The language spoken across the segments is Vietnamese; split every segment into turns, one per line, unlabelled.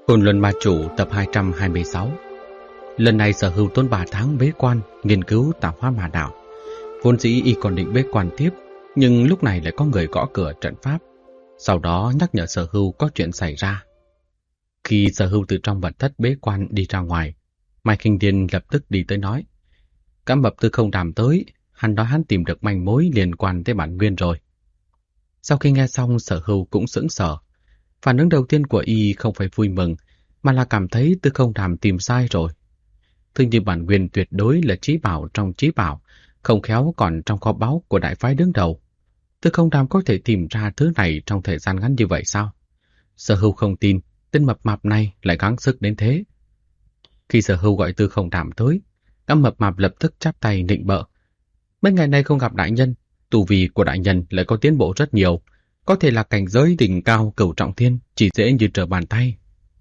Côn Luân Ma Chủ tập 226. Lần này Sở Hưu tốn 3 tháng bế quan nghiên cứu tạo hóa ma đạo. Vốn dĩ y còn định bế quan tiếp, nhưng lúc này lại có người gõ cửa trận pháp, sau đó nhắc nhở Sở Hưu có chuyện xảy ra. Khi Sở Hưu từ trong mật thất bế quan đi ra ngoài, Mai Kinh Điên lập tức đi tới nói: "Cá mập Tư Không Đàm tới, hắn nói hắn tìm được manh mối liên quan tới bản nguyên rồi." Sau khi nghe xong, Sở Hưu cũng sững sờ. Phản ứng đầu tiên của y không phải vui mừng, mà là cảm thấy Tư Không Đàm tìm sai rồi. Thứ như bản nguyên tuyệt đối là chí bảo trong chí bảo, không khéo còn trong kho báu của đại phái đứng đầu. Tư Không Đàm có thể tìm ra thứ này trong thời gian ngắn như vậy sao? Sở Hưu không tin tên mập mạp này lại gắng sức đến thế. Khi Sở Hưu gọi Tư Không Đàm tới, các mập mạp lập tức chắp tay nịnh bợ: "Mấy ngày nay không gặp đại nhân, tu vi của đại nhân lại có tiến bộ rất nhiều, có thể là cảnh giới đỉnh cao cửu trọng thiên, chỉ dễ như trở bàn tay."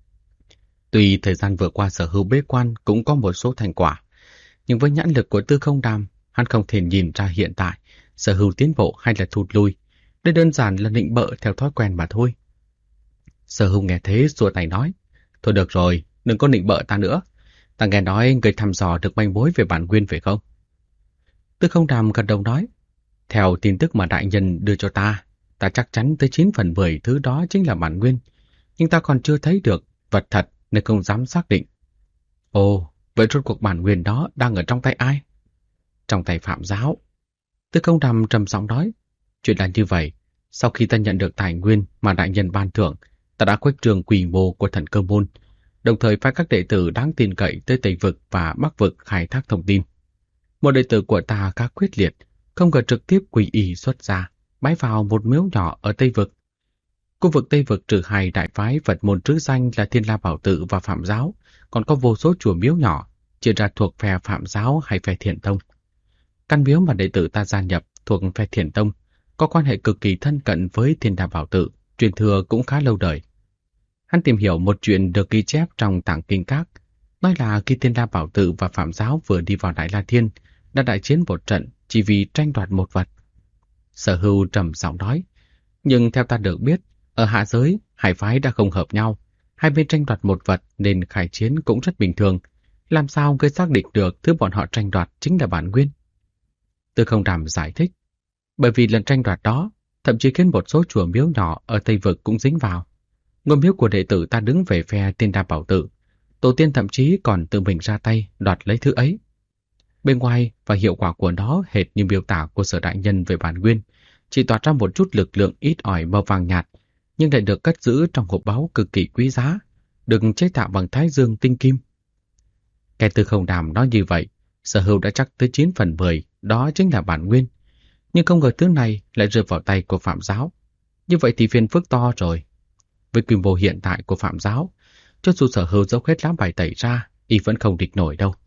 Tuy thời gian vừa qua Sở Hưu bế quan cũng có một số thành quả, nhưng với nhãn lực của Tư Không Đàm, hắn không thể nhìn ra hiện tại Sở Hưu tiến bộ hay là thụt lùi. Đây đơn giản là nịnh bợ theo thói quen mà thôi. Sở Hưu nghe thế xua tay nói: "Thôi được rồi, đừng có nịnh bợ ta nữa. Ta nghe nói người thăm dò được manh mối về bản nguyên phải không?" Tư Không Đàm gật đầu nói: "Theo tin tức mà đại nhân đưa cho ta chắc chắn tới 9 phần 10 thứ đó chính là bản nguyên, nhưng ta còn chưa thấy được vật thật nên không dám xác định." "Ồ, vậy rốt cuộc bản nguyên đó đang ở trong tay ai?" "Trong tay Phạm Giáo." Tư Không Đàm trầm giọng nói: "Chuyện là như vậy, sau khi ta nhận được tài nguyên mà đại nhân ban thưởng, ta đã khuếch trương quy mô của Thần Cơ Môn, đồng thời phái các đệ tử đáng tin cậy tới Tây Vực và Bắc Vực khai thác thông tin. Một đệ tử của ta khá quyết liệt, không ngờ trực tiếp quy y xuất ra, bái vào một miếu nhỏ ở Tây Vực. Khu vực Tây Vực trừ hai đại phái Phật môn trứ danh là Thiên La Bảo Tự và Phạm Giáo, còn có vô số chùa miếu nhỏ, chia ra thuộc phe Phạm Giáo hay phe Thiện Tông. Căn miếu mà đệ tử ta gia nhập thuộc phe Thiện Tông, có quan hệ cực kỳ thân cận với Thiên La Bảo Tự, truyền thừa cũng khá lâu đời." Hắn tìm hiểu một chuyện được ghi chép trong Tạng Kinh Các, nói là khi Thiên La Bảo Tự và Phạm Giáo vừa đi vào Đại La Thiên, đã đại chiến một trận chỉ vì tranh đoạt một vật. Sở Hưu trầm giọng nói: "Nhưng theo ta được biết, ở hạ giới, hai phái đã không hợp nhau, hai bên tranh đoạt một vật nên khai chiến cũng rất bình thường. Làm sao ngươi xác định được thứ bọn họ tranh đoạt chính là bản nguyên?" Tư Không Đàm giải thích: "Bởi vì lần tranh đoạt đó, thậm chí khiến một số chùa miếu nhỏ ở Tây Vực cũng dính vào. Ngôi miếu của đệ tử ta đứng về phe Thiên La Bảo Tự, tổ tiên thậm chí còn tự mình ra tay đoạt lấy thứ ấy. Bên ngoài và hiệu quả của nó hệt như miêu tả của Sở đại nhân về bản nguyên, chỉ tỏa ra một chút lực lượng ít ỏi màu vàng nhạt, nhưng lại được cất giữ trong hộp báu cực kỳ quý giá, được chế tạo bằng thái dương tinh kim." Nghe Tư Không Đàm nói như vậy, Sở Hưu đã chắc tới 9 phần 10 đó chính là bản nguyên, nhưng không ngờ thứ này lại rơi vào tay của Phạm Giáo. Như vậy thì phiền phức to rồi. Với quy mô hiện tại của Phạm Giáo, cho dù Sở Hưu dốc hết lá bài tẩy ra, y vẫn không địch nổi đâu.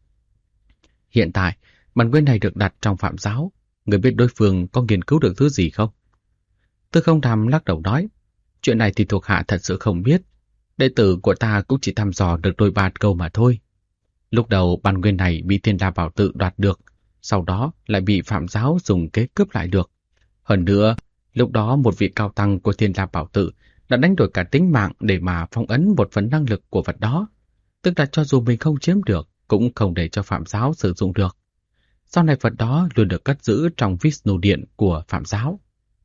Hiện tại, bản nguyên này được đặt trong Phạm Giáo, người biết đối phương có nghiên cứu được thứ gì không? Tư Không Đàm lắc đầu nói: "Chuyện này thì thuộc hạ thật sự không biết. Đệ tử của ta cũng chỉ thăm dò được đôi ba câu mà thôi. Lúc đầu bản nguyên này bị Thiên La Bảo Tự đoạt được, sau đó lại bị Phạm Giáo dùng kế cướp lại được. Hơn nữa, lúc đó một vị cao tăng của Thiên La Bảo Tự đã đánh đổi cả tính mạng để mà phong ấn một phần năng lực của vật đó. Tức là cho dù mình không chiếm được, cũng không để cho Phạm Giáo sử dụng được. Sau này vật đó luôn được cất giữ trong Vishnu Điện của Phạm Giáo.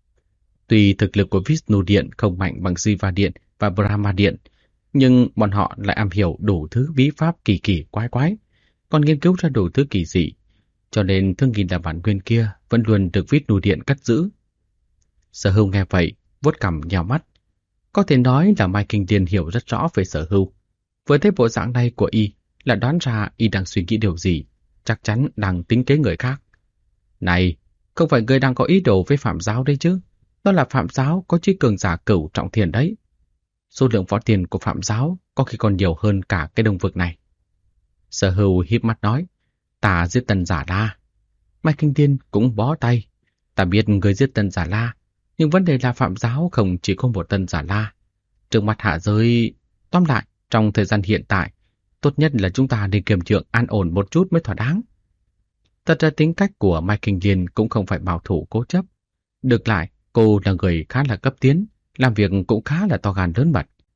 Tuy thực lực của Vishnu Điện không mạnh bằng Siva Điện và Brahma Điện, nhưng bọn họ lại am hiểu đủ thứ bí pháp kỳ kỳ quái quái, còn nghiên cứu ra đủ thứ kỳ dị, cho nên thứ nghìn là bản nguyên kia vẫn luôn được Vishnu Điện cất giữ." Sở Hưu nghe vậy, vuốt cằm nhào mắt. Có thể nói là Mai Kinh Điên hiểu rất rõ về Sở Hưu. Với thế bộ dạng này của y là đoán ra y đang suy nghĩ điều gì, chắc chắn đang tính kế người khác. "Này, không phải ngươi đang có ý đồ với Phạm Giáo đấy chứ? Đó là Phạm Giáo có chí cường giả cửu trọng thiên đấy. Số lượng võ tiền của Phạm Giáo có khi còn nhiều hơn cả cái đông vực này." Sở Hưu híp mắt nói: "Ta giết Tân Giả La." Mai Kinh Điên cũng bó tay: "Ta biết người giết Tân Giả La, nhưng vấn đề là Phạm Giáo không chỉ có một Tân Giả La. Trước mặt hạ giới... Tóm lại, trong thời gian hiện tại, tốt nhất là chúng ta nên kiềm trượng an ổn một chút mới thỏa đáng." Thật ra tính cách của Mai Kinh Điên cũng không phải bảo thủ cố chấp. Được lại, cô là người khá là cấp tiến, làm việc cũng khá là to gan lớn mật.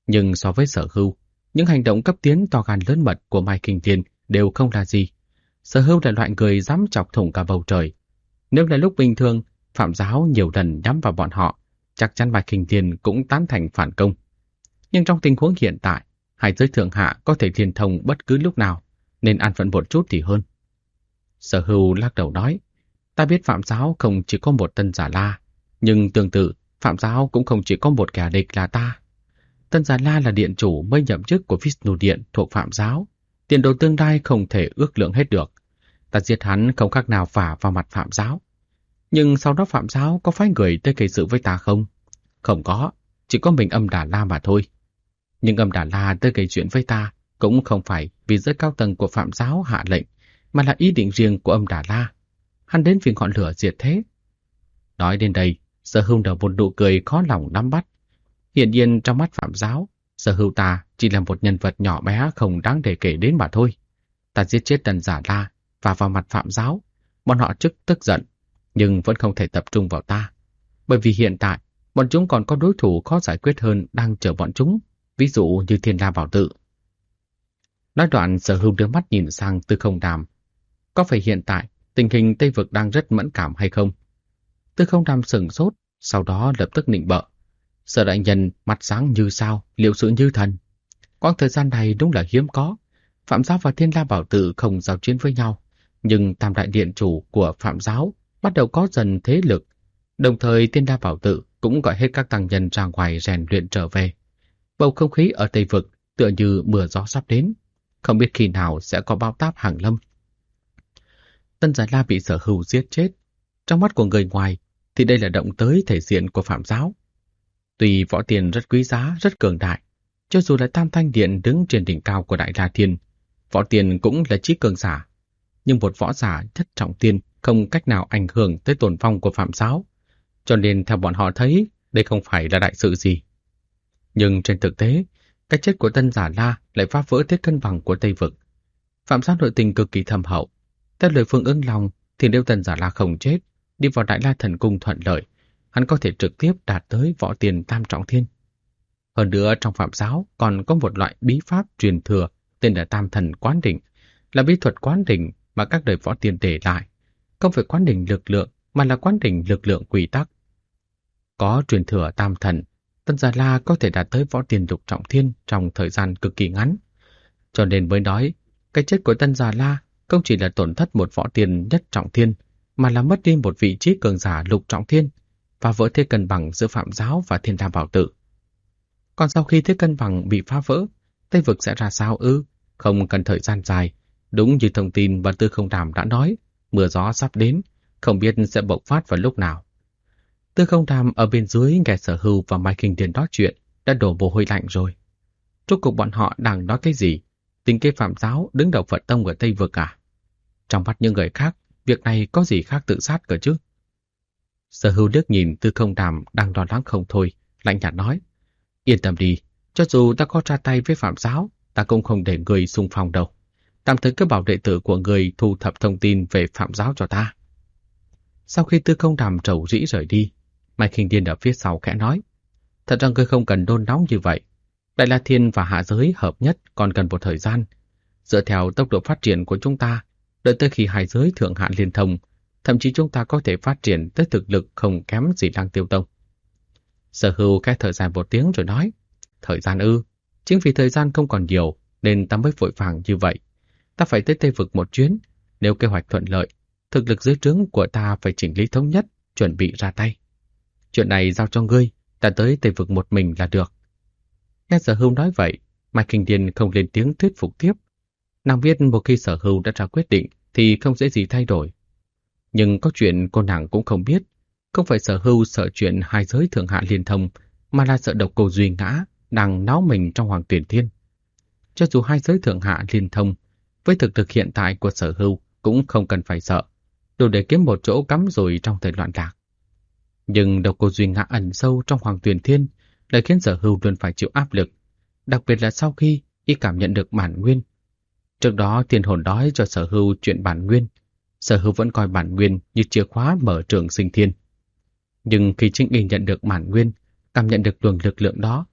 Nhưng so với Sở Hưu, những hành động cấp tiến to gan lớn mật của Mai Kinh Thiên đều không là gì. Sở Hưu là loại người dám chọc thủng cả bầu trời. Nếu là lúc bình thường, Phạm Giáo nhiều lần nhắm vào bọn họ, chắc chắn Mai Kinh Thiên cũng tán thành phản công. Nhưng trong tình huống hiện tại, hai giới thượng hạ có thể liên thông bất cứ lúc nào, nên an phận một chút thì hơn. Sở Hưu lắc đầu nói, ta biết Phạm Giáo không chỉ có một Tân Giả La, nhưng tương tự, Phạm Giáo cũng không chỉ có một kẻ địch là ta. Tân Giả La là điện chủ mới nhậm chức của Vishnu Điện thuộc Phạm Giáo, tiền đồ tương lai không thể ước lượng hết được. Ta giết hắn không khác nào vả vào mặt Phạm Giáo. Nhưng sau đó Phạm Giáo có phái người tới gây sự với ta không? Không có, chỉ có mình Âm Đà La mà thôi. Nhưng Âm Đà La tới gây chuyện với ta cũng không phải vì giới cao tầng của Phạm Giáo hạ lệnh, mà là ý định riêng của Âm Đà La. Hắn đến vì ngọn lửa diệt thế. Nói đến đây, Sở Hưu nở một nụ cười khó lòng nắm bắt. Hiển nhiên trong mắt Phạm Giáo, Sở Hưu ta chỉ là một nhân vật nhỏ bé không đáng để kể đến mà thôi. Ta giết chết Tân Giả La và vào mặt Phạm Giáo, bọn họ tức giận, nhưng vẫn không thể tập trung vào ta. Bởi vì hiện tại, bọn chúng còn có đối thủ khó giải quyết hơn đang chờ bọn chúng, ví dụ như Thiên La Bảo Tự. Nói đoạn, Sở Hưu đưa mắt nhìn sang Tư Không Đàm. Có phải hiện tại tình hình Tây Vực đang rất mẫn cảm hay không? Tư Không Đàm sửng sốt, sau đó lập tức nịnh bợ. Sở đại nhân mặt sáng như sao, liệu sự như thần. Quãng thời gian này đúng là hiếm có. Phạm Giáo và Thiên La Bảo Tự không giao chiến với nhau, nhưng Tam Đại Điện chủ của Phạm Giáo bắt đầu có dần thế lực. Đồng thời Thiên La Bảo Tự cũng gọi hết các tăng nhân ra ngoài rèn luyện trở về. Bầu không khí ở Tây Vực tựa như mưa gió sắp đến, không biết khi nào sẽ có bão táp hàng lâm. Tân Giả La bị Sở Hưu giết chết. Trong mắt của người ngoài thì đây là động tới thể diện của Phạm Giáo. Tuy võ tiền rất quý giá, rất cường đại, cho dù là Tam Thanh Điện đứng trên đỉnh cao của Đại La Thiên, võ tiền cũng là chí cường giả. Nhưng một võ giả thất trọng tiên không cách nào ảnh hưởng tới tồn vong của Phạm Giáo, cho nên theo bọn họ thấy đây không phải là đại sự gì. Nhưng trên thực tế, cái chết của Tân Giả La lại phá vỡ thế cân bằng của Tây Vực. Phạm Giáo nội tình cực kỳ thâm hậu. Theo lời Phương Ứng Long thì nếu Tân Giả La không chết, đi vào Đại La Thần Cung thuận lợi, hắn có thể trực tiếp đạt tới võ tiền tam trọng thiên. Hơn nữa trong Phạm Giáo còn có một loại bí pháp truyền thừa tên là Tam Thần Quán Đỉnh, là bí thuật quán đỉnh mà các đời võ tiền để lại. Không phải quán đỉnh lực lượng mà là quán đỉnh lực lượng quy tắc. Có truyền thừa Tam Thần, Tân Giả La có thể đạt tới võ tiền lục trọng thiên trong thời gian cực kỳ ngắn. Cho nên mới nói, cái chết của Tân Giả La không chỉ là tổn thất một võ tiền nhất trọng thiên, mà là mất đi một vị trí cường giả lục trọng thiên, và vỡ thế cân bằng giữa Phạm Giáo và Thiên La Bảo Tự. Còn sau khi thế cân bằng bị phá vỡ, Tây Vực sẽ ra sao ư? Không cần thời gian dài. Đúng như thông tin mà Tư Không Đàm đã nói, mưa gió sắp đến, không biết sẽ bộc phát vào lúc nào. Tư Không Đàm ở bên dưới nghe Sở Hưu và Mai Kinh Điền nói chuyện, đã đổ mồ hôi lạnh rồi. Rốt cuộc bọn họ đang nói cái gì? Tình kế Phạm Giáo đứng đầu Phật tông ở Tây Vực à? Trong mắt những người khác, việc này có gì khác tự sát cơ chứ? Sở Hưu liếc nhìn Tư Không Đàm đang lo lắng không thôi, lạnh nhạt nói: Yên tâm đi, cho dù ta có ra tay với Phạm Giáo, ta cũng không để người xung phong đâu. Tạm thời cứ bảo đệ tử của người thu thập thông tin về Phạm Giáo cho ta. Sau khi Tư Không Đàm trầu rĩ rời đi, Mai Kinh Điền ở phía sau khẽ nói: Thật ra ngươi không cần nôn nóng như vậy. Đại La Thiên và hạ giới hợp nhất còn cần một thời gian. Dựa theo tốc độ phát triển của chúng ta, đợi tới khi hai giới thượng hạ liên thông, thậm chí chúng ta có thể phát triển tới thực lực không kém gì Lăng Tiêu Tông. Sở Hưu khẽ thở dài một tiếng rồi nói: Thời gian ư? Chính vì thời gian không còn nhiều nên ta mới vội vàng như vậy. Ta phải tới Tây Vực một chuyến. Nếu kế hoạch thuận lợi, thực lực dưới trướng của ta phải chỉnh lý thống nhất, chuẩn bị ra tay. Chuyện này giao cho ngươi, ta tới Tây Vực một mình là được. Nghe Sở Hưu nói vậy, Mai Kinh Điền không lên tiếng thuyết phục tiếp. Nàng biết một khi Sở Hưu đã ra quyết định thì không dễ gì thay đổi. Nhưng có chuyện cô nàng cũng không biết. Không phải Sở Hưu sợ chuyện hai giới thượng hạ liên thông, mà là sợ độc cô Duy Ngã đang náo mình trong Hoàng Tuyển Thiên. Cho dù hai giới thượng hạ liên thông, với thực lực hiện tại của Sở Hưu cũng không cần phải sợ, đủ để kiếm một chỗ cắm rùi trong thời loạn lạc. Nhưng độc cô Duy Ngã ẩn sâu trong Hoàng Tuyển Thiên lại khiến Sở Hưu luôn phải chịu áp lực, đặc biệt là sau khi y cảm nhận được bản nguyên. Trước đó Thiên Hồn nói cho Sở Hưu chuyện bản nguyên, Sở Hưu vẫn coi bản nguyên như chìa khóa mở trường sinh thiên. Nhưng khi chính y nhận được bản nguyên, cảm nhận được luồng lực lượng đó,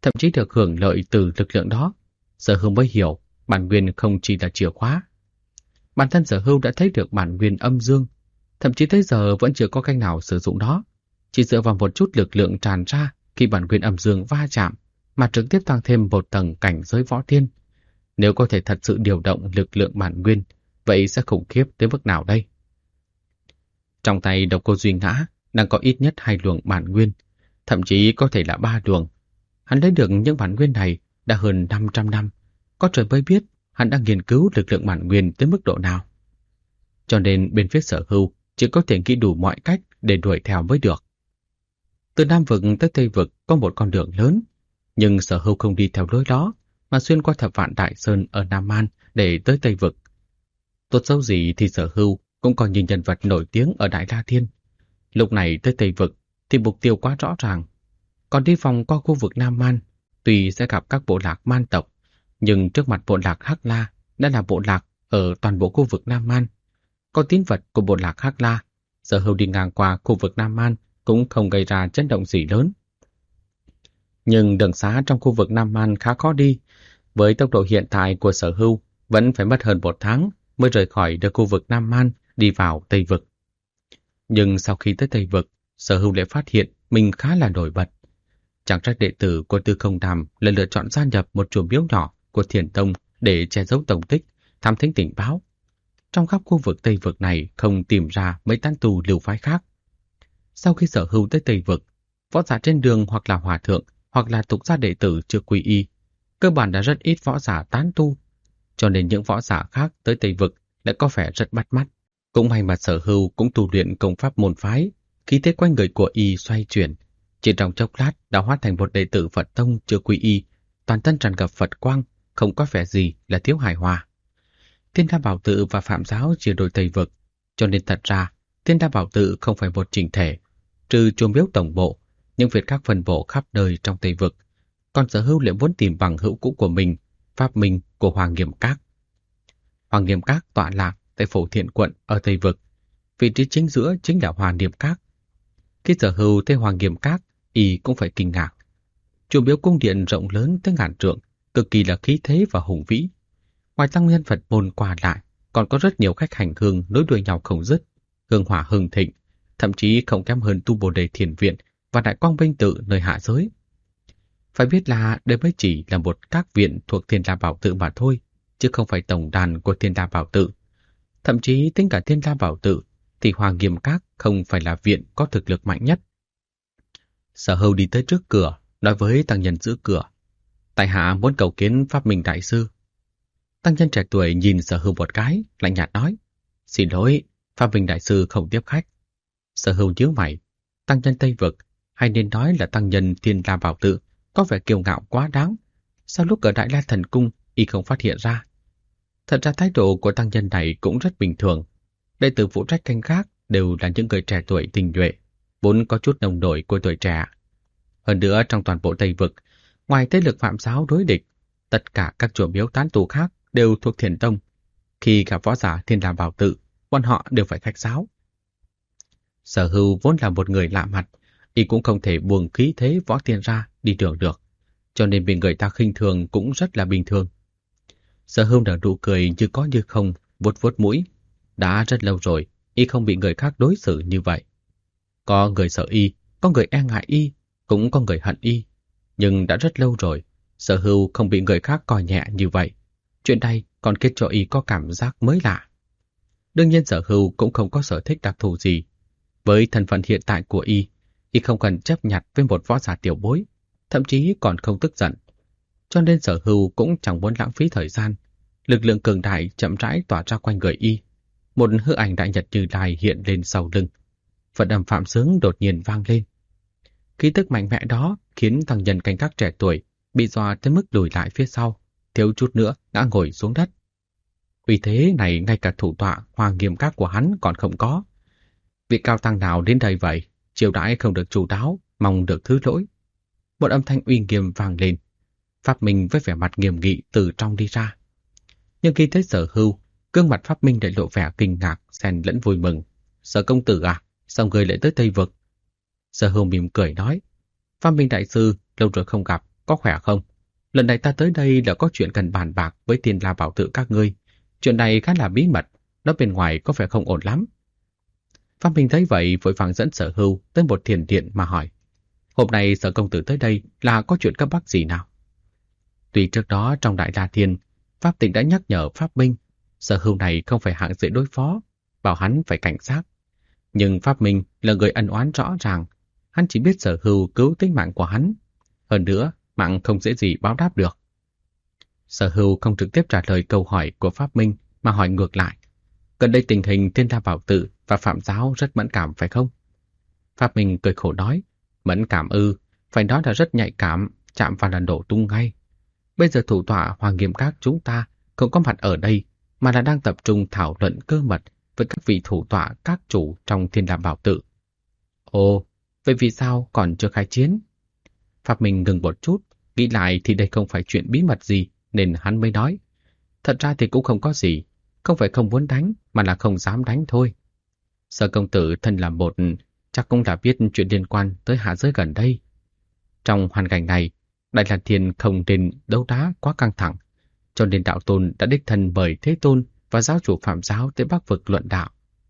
thậm chí được hưởng lợi từ lực lượng đó. Sở Hưu mới hiểu bản nguyên không chỉ là chìa khóa. Bản thân Sở Hưu đã thấy được bản nguyên âm dương, thậm chí tới giờ vẫn chưa có cách nào sử dụng nó. Chỉ dựa vào một chút lực lượng tràn ra khi bản nguyên âm dương va chạm mà trực tiếp tăng thêm một tầng cảnh giới võ tiên. Nếu có thể thật sự điều động lực lượng bản nguyên, vậy sẽ khủng khiếp tới mức nào đây? Trong tay Độc Cô Duy Ngã đang có ít nhất 2 luồng bản nguyên, thậm chí có thể là 3 luồng. Hắn lấy được những bản nguyên này đã hơn 500 năm, có trời mới biết hắn đang nghiên cứu lực lượng bản nguyên tới mức độ nào. Cho nên bên phía Sở Hưu chỉ có thể nghĩ đủ mọi cách để đuổi theo mới được. Từ Nam Vực tới Tây Vực có một con đường lớn, nhưng Sở Hưu không đi theo lối đó, mà xuyên qua Thập Vạn Đại Sơn ở Nam Man để tới Tây Vực. Tốt xấu gì thì Sở Hưu cũng coi như nhân vật nổi tiếng ở Đại La Thiên. Lúc này tới Tây Vực thì mục tiêu quá rõ ràng. Còn đi vòng qua khu vực Nam Man, tuy sẽ gặp các bộ lạc man tộc, nhưng trước mặt bộ lạc Hắc La đã là bộ lạc ở toàn bộ khu vực Nam Man. Có tín vật của bộ lạc Hắc La, Sở Hưu đi ngang qua khu vực Nam Man cũng không gây ra chấn động gì lớn. Nhưng đường xá trong khu vực Nam Man khá khó đi. Với tốc độ hiện tại của Sở Hưu, vẫn phải mất hơn 1 tháng mới rời khỏi được khu vực Nam Man đi vào Tây Vực. Nhưng sau khi tới Tây Vực, Sở Hưu lại phát hiện mình khá là nổi bật. Chẳng trách đệ tử của Tư Không Đàm lại lựa chọn gia nhập một chùa miếu nhỏ của Thiền Tông để che giấu tổng tích, thám thính tình báo. Trong khắp khu vực Tây Vực này không tìm ra mấy tán tu lưu phái khác. Sau khi Sở Hưu tới Tây Vực, võ giả trên đường hoặc là hòa thượng hoặc là tục gia đệ tử chưa quy y, cơ bản đã rất ít võ giả tán tu, cho nên những võ giả khác tới Tây Vực lại có vẻ rất bắt mắt. Cũng may mà Sở Hưu cũng tu luyện công pháp môn phái, khí thế quanh người của y xoay chuyển, chỉ trong chốc lát đã hóa thành một đệ tử Phật Tông chưa quy y, toàn thân tràn ngập Phật quang, không có vẻ gì là thiếu hài hòa. Thiên Đa Bảo Tự và Phạm Giáo chia đôi Tây Vực, cho nên thật ra Thiên Đa Bảo Tự không phải một chỉnh thể, trừ chùa miếu tổng bộ, những việc khác phân bổ khắp nơi trong Tây Vực. Còn Sở Hưu lại muốn tìm bằng hữu cũ của mình, Pháp Minh của Hoàng Nghiêm Các. Hoàng Nghiêm Các tọa lạc tại Phổ Thiện quận ở Tây Vực, vị trí chính giữa chính là Hoàng Nghiêm Các. Khi Sở Hưu thấy Hoàng Nghiêm Các, y cũng phải kinh ngạc. Chùa miếu cung điện rộng lớn tới ngàn trượng, cực kỳ là khí thế và hùng vĩ. Ngoài tăng nhân Phật môn qua lại, còn có rất nhiều khách hành hương nối đuôi nhau không dứt, hương hỏa hưng thịnh, thậm chí không kém hơn tu Bồ Đề Thiền Viện và Đại Quang Vinh Tự nơi hạ giới. Phải biết là đây mới chỉ là một các viện thuộc Thiên Đa Bảo Tự mà thôi, chứ không phải tổng đàn của Thiên Đa Bảo Tự. Thậm chí tính cả Thiên Đa Bảo Tự thì Hoàng Nghiêm Các không phải là viện có thực lực mạnh nhất. Sở Hưu đi tới trước cửa, nói với tăng nhân giữ cửa: tại hạ muốn cầu kiến Pháp Minh đại sư. Tăng nhân trẻ tuổi nhìn Sở Hưu một cái, lạnh nhạt nói: xin lỗi, Pháp Minh đại sư không tiếp khách. Sở Hưu nhíu mày: tăng nhân Tây Vực, hay nên nói là tăng nhân Thiên Đa Bảo Tự, có vẻ kiêu ngạo quá đáng. Sao lúc ở Đại La Thần Cung y không phát hiện ra? Thật ra thái độ của tăng nhân này cũng rất bình thường. Đệ tử phụ trách canh gác đều là những người trẻ tuổi tinh nhuệ, vốn có chút nồng nổi của tuổi trẻ. Hơn nữa trong toàn bộ Tây Vực, ngoài thế lực Phạm Giáo đối địch, tất cả các chùa miếu tán tu khác đều thuộc Thiền Tông. Khi gặp võ giả Thiên Đa Bảo Tự, bọn họ đều phải khách sáo. Sở Hưu vốn là một người lạ mặt, y cũng không thể buông khí thế võ tiên ra đi đường được, cho nên bị người ta khinh thường cũng rất là bình thường. Sở Hưu nở nụ cười như có như không, vuốt vuốt mũi. Đã rất lâu rồi, y không bị người khác đối xử như vậy. Có người sợ y, có người e ngại y, cũng có người hận y. Nhưng đã rất lâu rồi, Sở Hưu không bị người khác coi nhẹ như vậy. Chuyện này còn khiến cho y có cảm giác mới lạ. Đương nhiên Sở Hưu cũng không có sở thích đặc thù gì. Với thân phận hiện tại của y không cần chấp nhặt với một võ giả tiểu bối, thậm chí còn không tức giận. Cho nên Sở Hưu cũng chẳng muốn lãng phí thời gian. Lực lượng cường đại chậm rãi tỏa ra quanh người y. Một hư ảnh đại nhật Như Lai hiện lên sau lưng. Phật âm Phạm Sướng đột nhiên vang lên. Khí tức mạnh mẽ đó khiến tăng nhân canh gác trẻ tuổi bị dọa tới mức lùi lại phía sau, thiếu chút nữa ngã ngồi xuống đất. Vì thế này ngay cả thủ tọa Hoàng Nghiêm Các của hắn còn không có. Vị cao tăng nào đến đây vậy? Chiêu đãi không được chu đáo, mong được thứ lỗi. Một âm thanh uy nghiêm vang lên. Pháp Minh với vẻ mặt nghiêm nghị từ trong đi ra. Nhưng khi thấy Sở Hưu, gương mặt Pháp Minh lại lộ vẻ kinh ngạc, xen lẫn vui mừng. Sở công tử à, sao người lại tới Tây Vực? Sở Hưu mỉm cười nói: Pháp Minh đại sư, lâu rồi không gặp, có khỏe không? Lần này ta tới đây là có chuyện cần bàn bạc với Thiên La Bảo Tự các ngươi. Chuyện này khá là bí mật, nó bên ngoài có vẻ không ổn lắm. Pháp Minh thấy vậy vội vàng dẫn Sở Hưu tới một thiền điện mà hỏi. Hôm nay Sở công tử tới đây là có chuyện cấp bách gì nào? Tuy trước đó trong Đại La Thiên, Pháp Tịnh đã nhắc nhở Pháp Minh, Sở Hưu này không phải hạng dễ đối phó, bảo hắn phải cảnh giác. Nhưng Pháp Minh là người ân oán rõ ràng, hắn chỉ biết Sở Hưu cứu tính mạng của hắn. Hơn nữa, mạng không dễ gì báo đáp được. Sở Hưu không trực tiếp trả lời câu hỏi của Pháp Minh mà hỏi ngược lại. Gần đây tình hình Thiên La Bảo Tự và Phạm Giáo rất mẫn cảm phải không? Pháp Minh cười khổ nói, mẫn cảm ư, phải nói là rất nhạy cảm, chạm vào là nổ tung ngay. Bây giờ thủ tọa Hoàng Nghiêm Các chúng ta không có mặt ở đây, mà là đang tập trung thảo luận cơ mật với các vị thủ tọa các chủ trong Thiên La Bảo Tự. Ồ, vậy vì sao còn chưa khai chiến? Pháp Minh ngừng một chút, nghĩ lại thì đây không phải chuyện bí mật gì, nên hắn mới nói. Thật ra thì cũng không có gì, không phải không muốn đánh, mà là không dám đánh thôi. Sở công tử thân là một, chắc cũng đã biết chuyện liên quan tới hạ giới gần đây. Trong hoàn cảnh này, Đại La Thiên không nên đấu đá quá căng thẳng, cho nên đạo tôn đã đích thân mời Thế Tôn và giáo chủ Phạm Giáo tới Bắc vực luận đạo.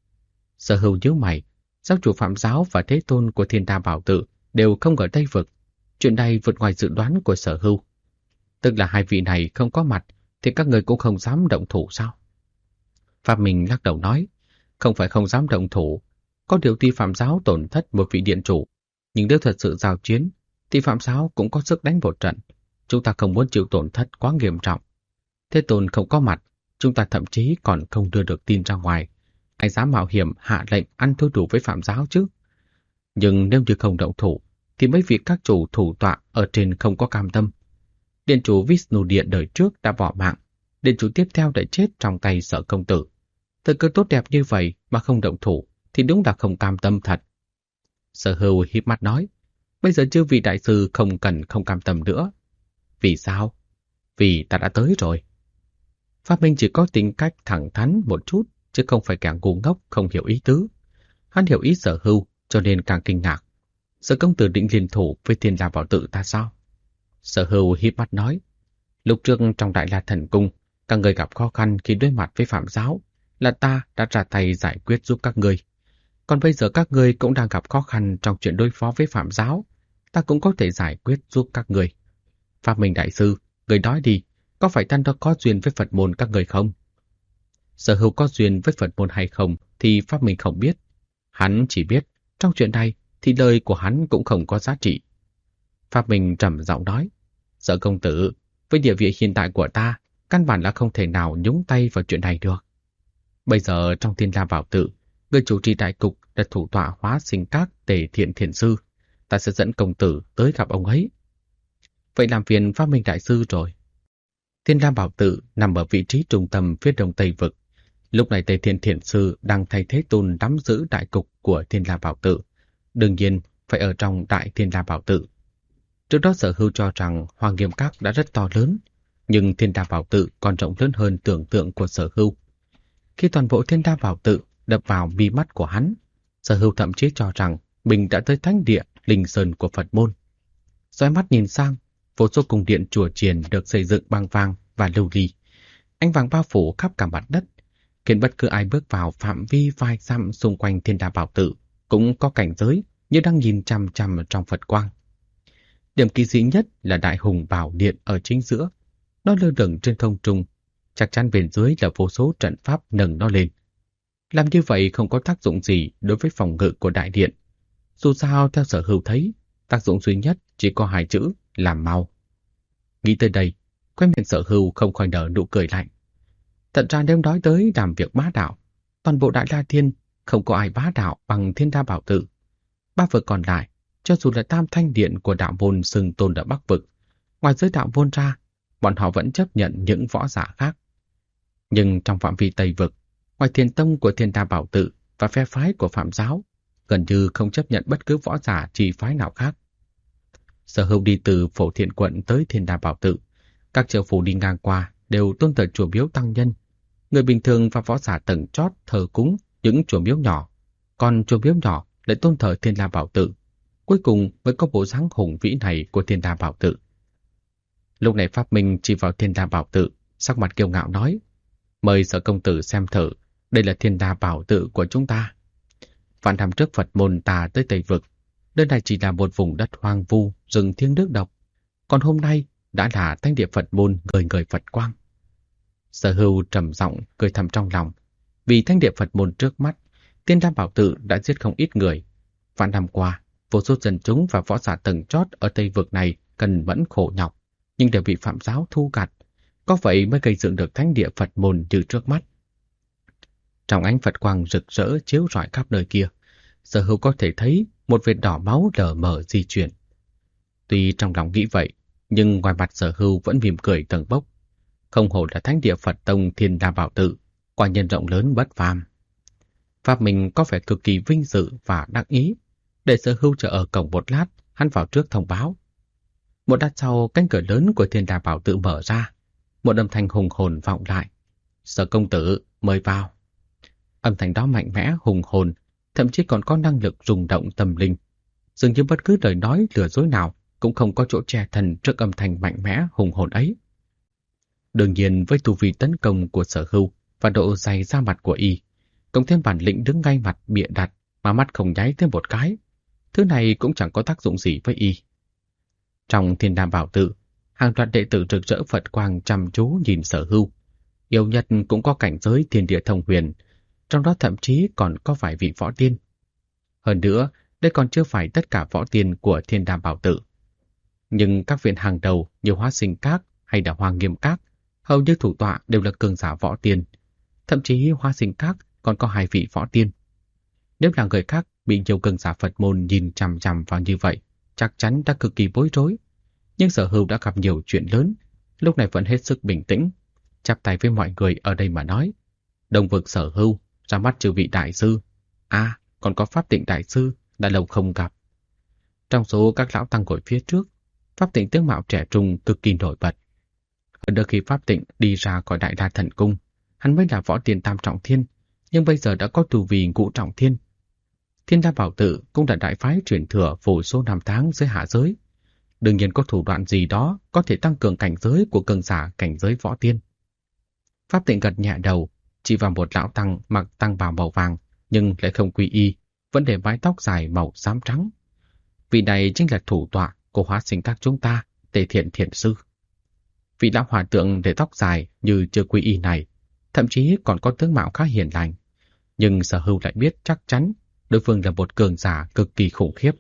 Sở Hưu nhíu mày, giáo chủ Phạm Giáo và Thế Tôn của Thiên La Bảo Tự đều không ở Tây vực. Chuyện này vượt ngoài dự đoán của Sở Hưu. Tức là hai vị này không có mặt thì các người cũng không dám động thủ sao? Pháp Minh lắc đầu nói, không phải không dám động thủ, có điều tuy Phạm Giáo tổn thất một vị điện chủ, nhưng nếu thật sự giao chiến thì Phạm Giáo cũng có sức đánh một trận. Chúng ta không muốn chịu tổn thất quá nghiêm trọng. Thế Tôn không có mặt, chúng ta thậm chí còn không đưa được tin ra ngoài. Ai dám mạo hiểm hạ lệnh ăn thua đủ với Phạm Giáo chứ? Nhưng nếu như không động thủ thì mấy vị các chủ thủ tọa ở trên không có cam tâm. Điện chủ Vishnu Điện đời trước đã bỏ mạng, điện chủ tiếp theo đã chết trong tay Sở công tử. Thời cơ tốt đẹp như vậy mà không động thủ thì đúng là không cam tâm thật. Sở Hưu híp mắt nói, bây giờ chư vị đại sư không cần không cam tâm nữa. Vì sao? Vì ta đã tới rồi. Pháp Minh chỉ có tính cách thẳng thắn một chút, chứ không phải kẻ ngu ngốc không hiểu ý tứ. Hắn hiểu ý Sở Hưu, cho nên càng kinh ngạc. Sở công tử định liên thủ với Thiên La Bảo Tự ta sao? Sở Hưu híp mắt nói, lúc trước trong Đại La Thần Cung, các người gặp khó khăn khi đối mặt với Phạm Giáo, là ta đã ra tay giải quyết giúp các người. Còn bây giờ các người cũng đang gặp khó khăn trong chuyện đối phó với Phạm Giáo, ta cũng có thể giải quyết giúp các người. Pháp Minh đại sư, người nói đi, có phải ta có duyên với Phật môn các người không? Sở Hưu có duyên với Phật môn hay không thì Pháp Minh không biết. Hắn chỉ biết, trong chuyện này thì lời của hắn cũng không có giá trị. Pháp Minh trầm giọng nói, Sở công tử, với địa vị hiện tại của ta, căn bản là không thể nào nhúng tay vào chuyện này được. Bây giờ trong Thiên La Bảo Tự, người chủ trì đại cục là thủ tọa Hóa Sinh Các Tề Thiện Thiền Sư. Ta sẽ dẫn công tử tới gặp ông ấy. Vậy làm phiền Pháp Minh đại sư rồi. Thiên La Bảo Tự nằm ở vị trí trung tâm phía đông Tây vực. Lúc này Tề Thiện Thiền Sư đang thay Thế Tôn nắm giữ đại cục của Thiên La Bảo Tự. Đương nhiên phải ở trong Đại Thiên La Bảo Tự. Trước đó Sở Hưu cho rằng Hoàng Nghiêm Các đã rất to lớn, nhưng Thiên La Bảo Tự còn rộng lớn hơn tưởng tượng của Sở Hưu. Khi toàn bộ Thiên La Bảo Tự đập vào mi mắt của hắn, Sở Hưu thậm chí cho rằng mình đã tới thánh địa linh sơn của Phật môn. Dõi mắt nhìn sang, vô số cung điện chùa chiền được xây dựng bằng vàng và lưu ly. Ánh vàng bao phủ khắp cả mặt đất, khiến bất cứ ai bước vào phạm vi vài dặm xung quanh Thiên La Bảo Tự cũng có cảnh giới như đang nhìn chằm chằm trong Phật quang. Điểm kỳ dị nhất là Đại Hùng Bảo Điện ở chính giữa. Nó lơ lửng trên không trung, chắc chắn bên dưới là vô số trận pháp nâng nó lên. Làm như vậy không có tác dụng gì đối với phòng ngự của đại điện. Dù sao theo Sở Hưu thấy, tác dụng duy nhất chỉ có hai chữ, làm mau. Nghĩ tới đây, khóe miệng Sở Hưu không khỏi nở nụ cười lạnh. Thật ra nếu nói tới làm việc bá đạo, toàn bộ Đại La Thiên không có ai bá đạo bằng Thiên La Bảo Tự. Ba vực còn lại, cho dù là Tam Thanh Điện của đạo môn xưng tôn ở Bắc vực, ngoài giới đạo môn ra, bọn họ vẫn chấp nhận những võ giả khác. Nhưng trong phạm vi Tây vực, ngoài Thiền Tông của Thiên La Bảo Tự và phe phái của Phạm Giáo, gần như không chấp nhận bất cứ võ giả trì phái nào khác. Sở Hưu đi từ Phổ Thiện quận tới Thiên La Bảo Tự, các trợ phủ đi ngang qua đều tôn thờ chùa miếu tăng nhân. Người bình thường và võ giả tầng chót thờ cúng những chùa miếu nhỏ, còn chùa miếu nhỏ lại tôn thờ Thiên La Bảo Tự. Cuối cùng mới có bộ dáng hùng vĩ này của Thiên La Bảo Tự. Lúc này Pháp Minh chỉ vào Thiên Đa Bảo Tự, sắc mặt kiêu ngạo nói: "Mời Sở công tử xem thử, đây là Thiên Đa Bảo Tự của chúng ta. Vạn năm trước Phật môn ta tới Tây Vực, nơi này chỉ là một vùng đất hoang vu, rừng thiêng nước độc. Còn hôm nay đã là thánh địa Phật môn ngời ngời Phật quang." Sở Hưu trầm giọng cười thầm trong lòng. Vì thánh địa Phật môn trước mắt, Thiên Đa Bảo Tự đã giết không ít người. Vạn năm qua, vô số dân chúng và võ giả tầng chót ở Tây Vực này cần mẫn khổ nhọc, nhưng đều bị phạm giáo thu gặt. Có vậy mới gây dựng được thánh địa Phật môn như trước mắt. Trong ánh Phật quang rực rỡ chiếu rọi khắp nơi kia, Sở Hưu có thể thấy một vệt đỏ máu lờ mờ di chuyển. Tuy trong lòng nghĩ vậy, nhưng ngoài mặt Sở Hưu vẫn mỉm cười tầng bốc. Không hổ là thánh địa Phật tông Thiên Đa Bảo Tự, quả nhân rộng lớn bất phàm. Pháp Minh có vẻ cực kỳ vinh dự và đắc ý. Để Sở Hưu chờ ở cổng một lát, hắn vào trước thông báo. Một lát sau, cánh cửa lớn của Thiên Đa Bảo Tự mở ra. Một âm thanh hùng hồn vọng lại: "Sở công tử, mời vào." Âm thanh đó mạnh mẽ, hùng hồn, thậm chí còn có năng lực rung động tâm linh. Dường như bất cứ lời nói lừa dối nào cũng không có chỗ che thân trước âm thanh mạnh mẽ, hùng hồn ấy. Đương nhiên, với tu vi tấn công của Sở Hưu và độ dày da mặt của y, cộng thêm bản lĩnh đứng ngay mặt bịa đặt mà mắt không nháy thêm một cái, thứ này cũng chẳng có tác dụng gì với y. Trong Thiên Đa Bảo Tự, hàng loạt đệ tử rực rỡ Phật quang chăm chú nhìn Sở Hưu. Yêu nhất cũng có cảnh giới thiên địa thông huyền, trong đó thậm chí còn có vài vị võ tiên. Hơn nữa, đây còn chưa phải tất cả võ tiên của Thiên Đa Bảo Tự. Nhưng các viện hàng đầu như Hóa Sinh Các hay là Hoa Nghiêm Các, hầu như thủ tọa đều là cường giả võ tiên. Thậm chí Hóa Sinh Các còn có 2 vị võ tiên. Nếu là người khác bị nhiều cường giả Phật môn nhìn chằm chằm vào như vậy, chắc chắn đã cực kỳ bối rối. Nhưng Sở Hưu đã gặp nhiều chuyện lớn, lúc này vẫn hết sức bình tĩnh, chắp tay với mọi người ở đây mà nói: "Đông Vực Sở Hưu, ra mắt chư vị đại sư. Còn có Pháp Tịnh đại sư, đã lâu không gặp." Trong số các lão tăng ngồi phía trước, Pháp Tịnh tướng mạo trẻ trung cực kỳ nổi bật. Hơn nữa khi Pháp Tịnh đi ra khỏi Đại La Thần Cung, hắn mới là võ tiên tam trọng thiên, nhưng bây giờ đã có tu vi ngũ trọng thiên. Thiên Đa Bảo Tự cũng là đại phái truyền thừa vô số năm tháng dưới hạ giới. Đương nhiên có thủ đoạn gì đó có thể tăng cường cảnh giới của cường giả cảnh giới võ tiên. Pháp Tịnh gật nhẹ đầu, chỉ vào một lão tăng mặc tăng bào màu vàng nhưng lại không quy y, vẫn để mái tóc dài màu xám trắng. Vị này chính là thủ tọa của Hóa Sinh Các chúng ta, Tề Thiện Thiện sư. Vị lão hòa thượng để tóc dài như chưa quy y này, thậm chí còn có tướng mạo khá hiền lành, nhưng Sở Hưu lại biết chắc chắn đối phương là một cường giả cực kỳ khủng khiếp.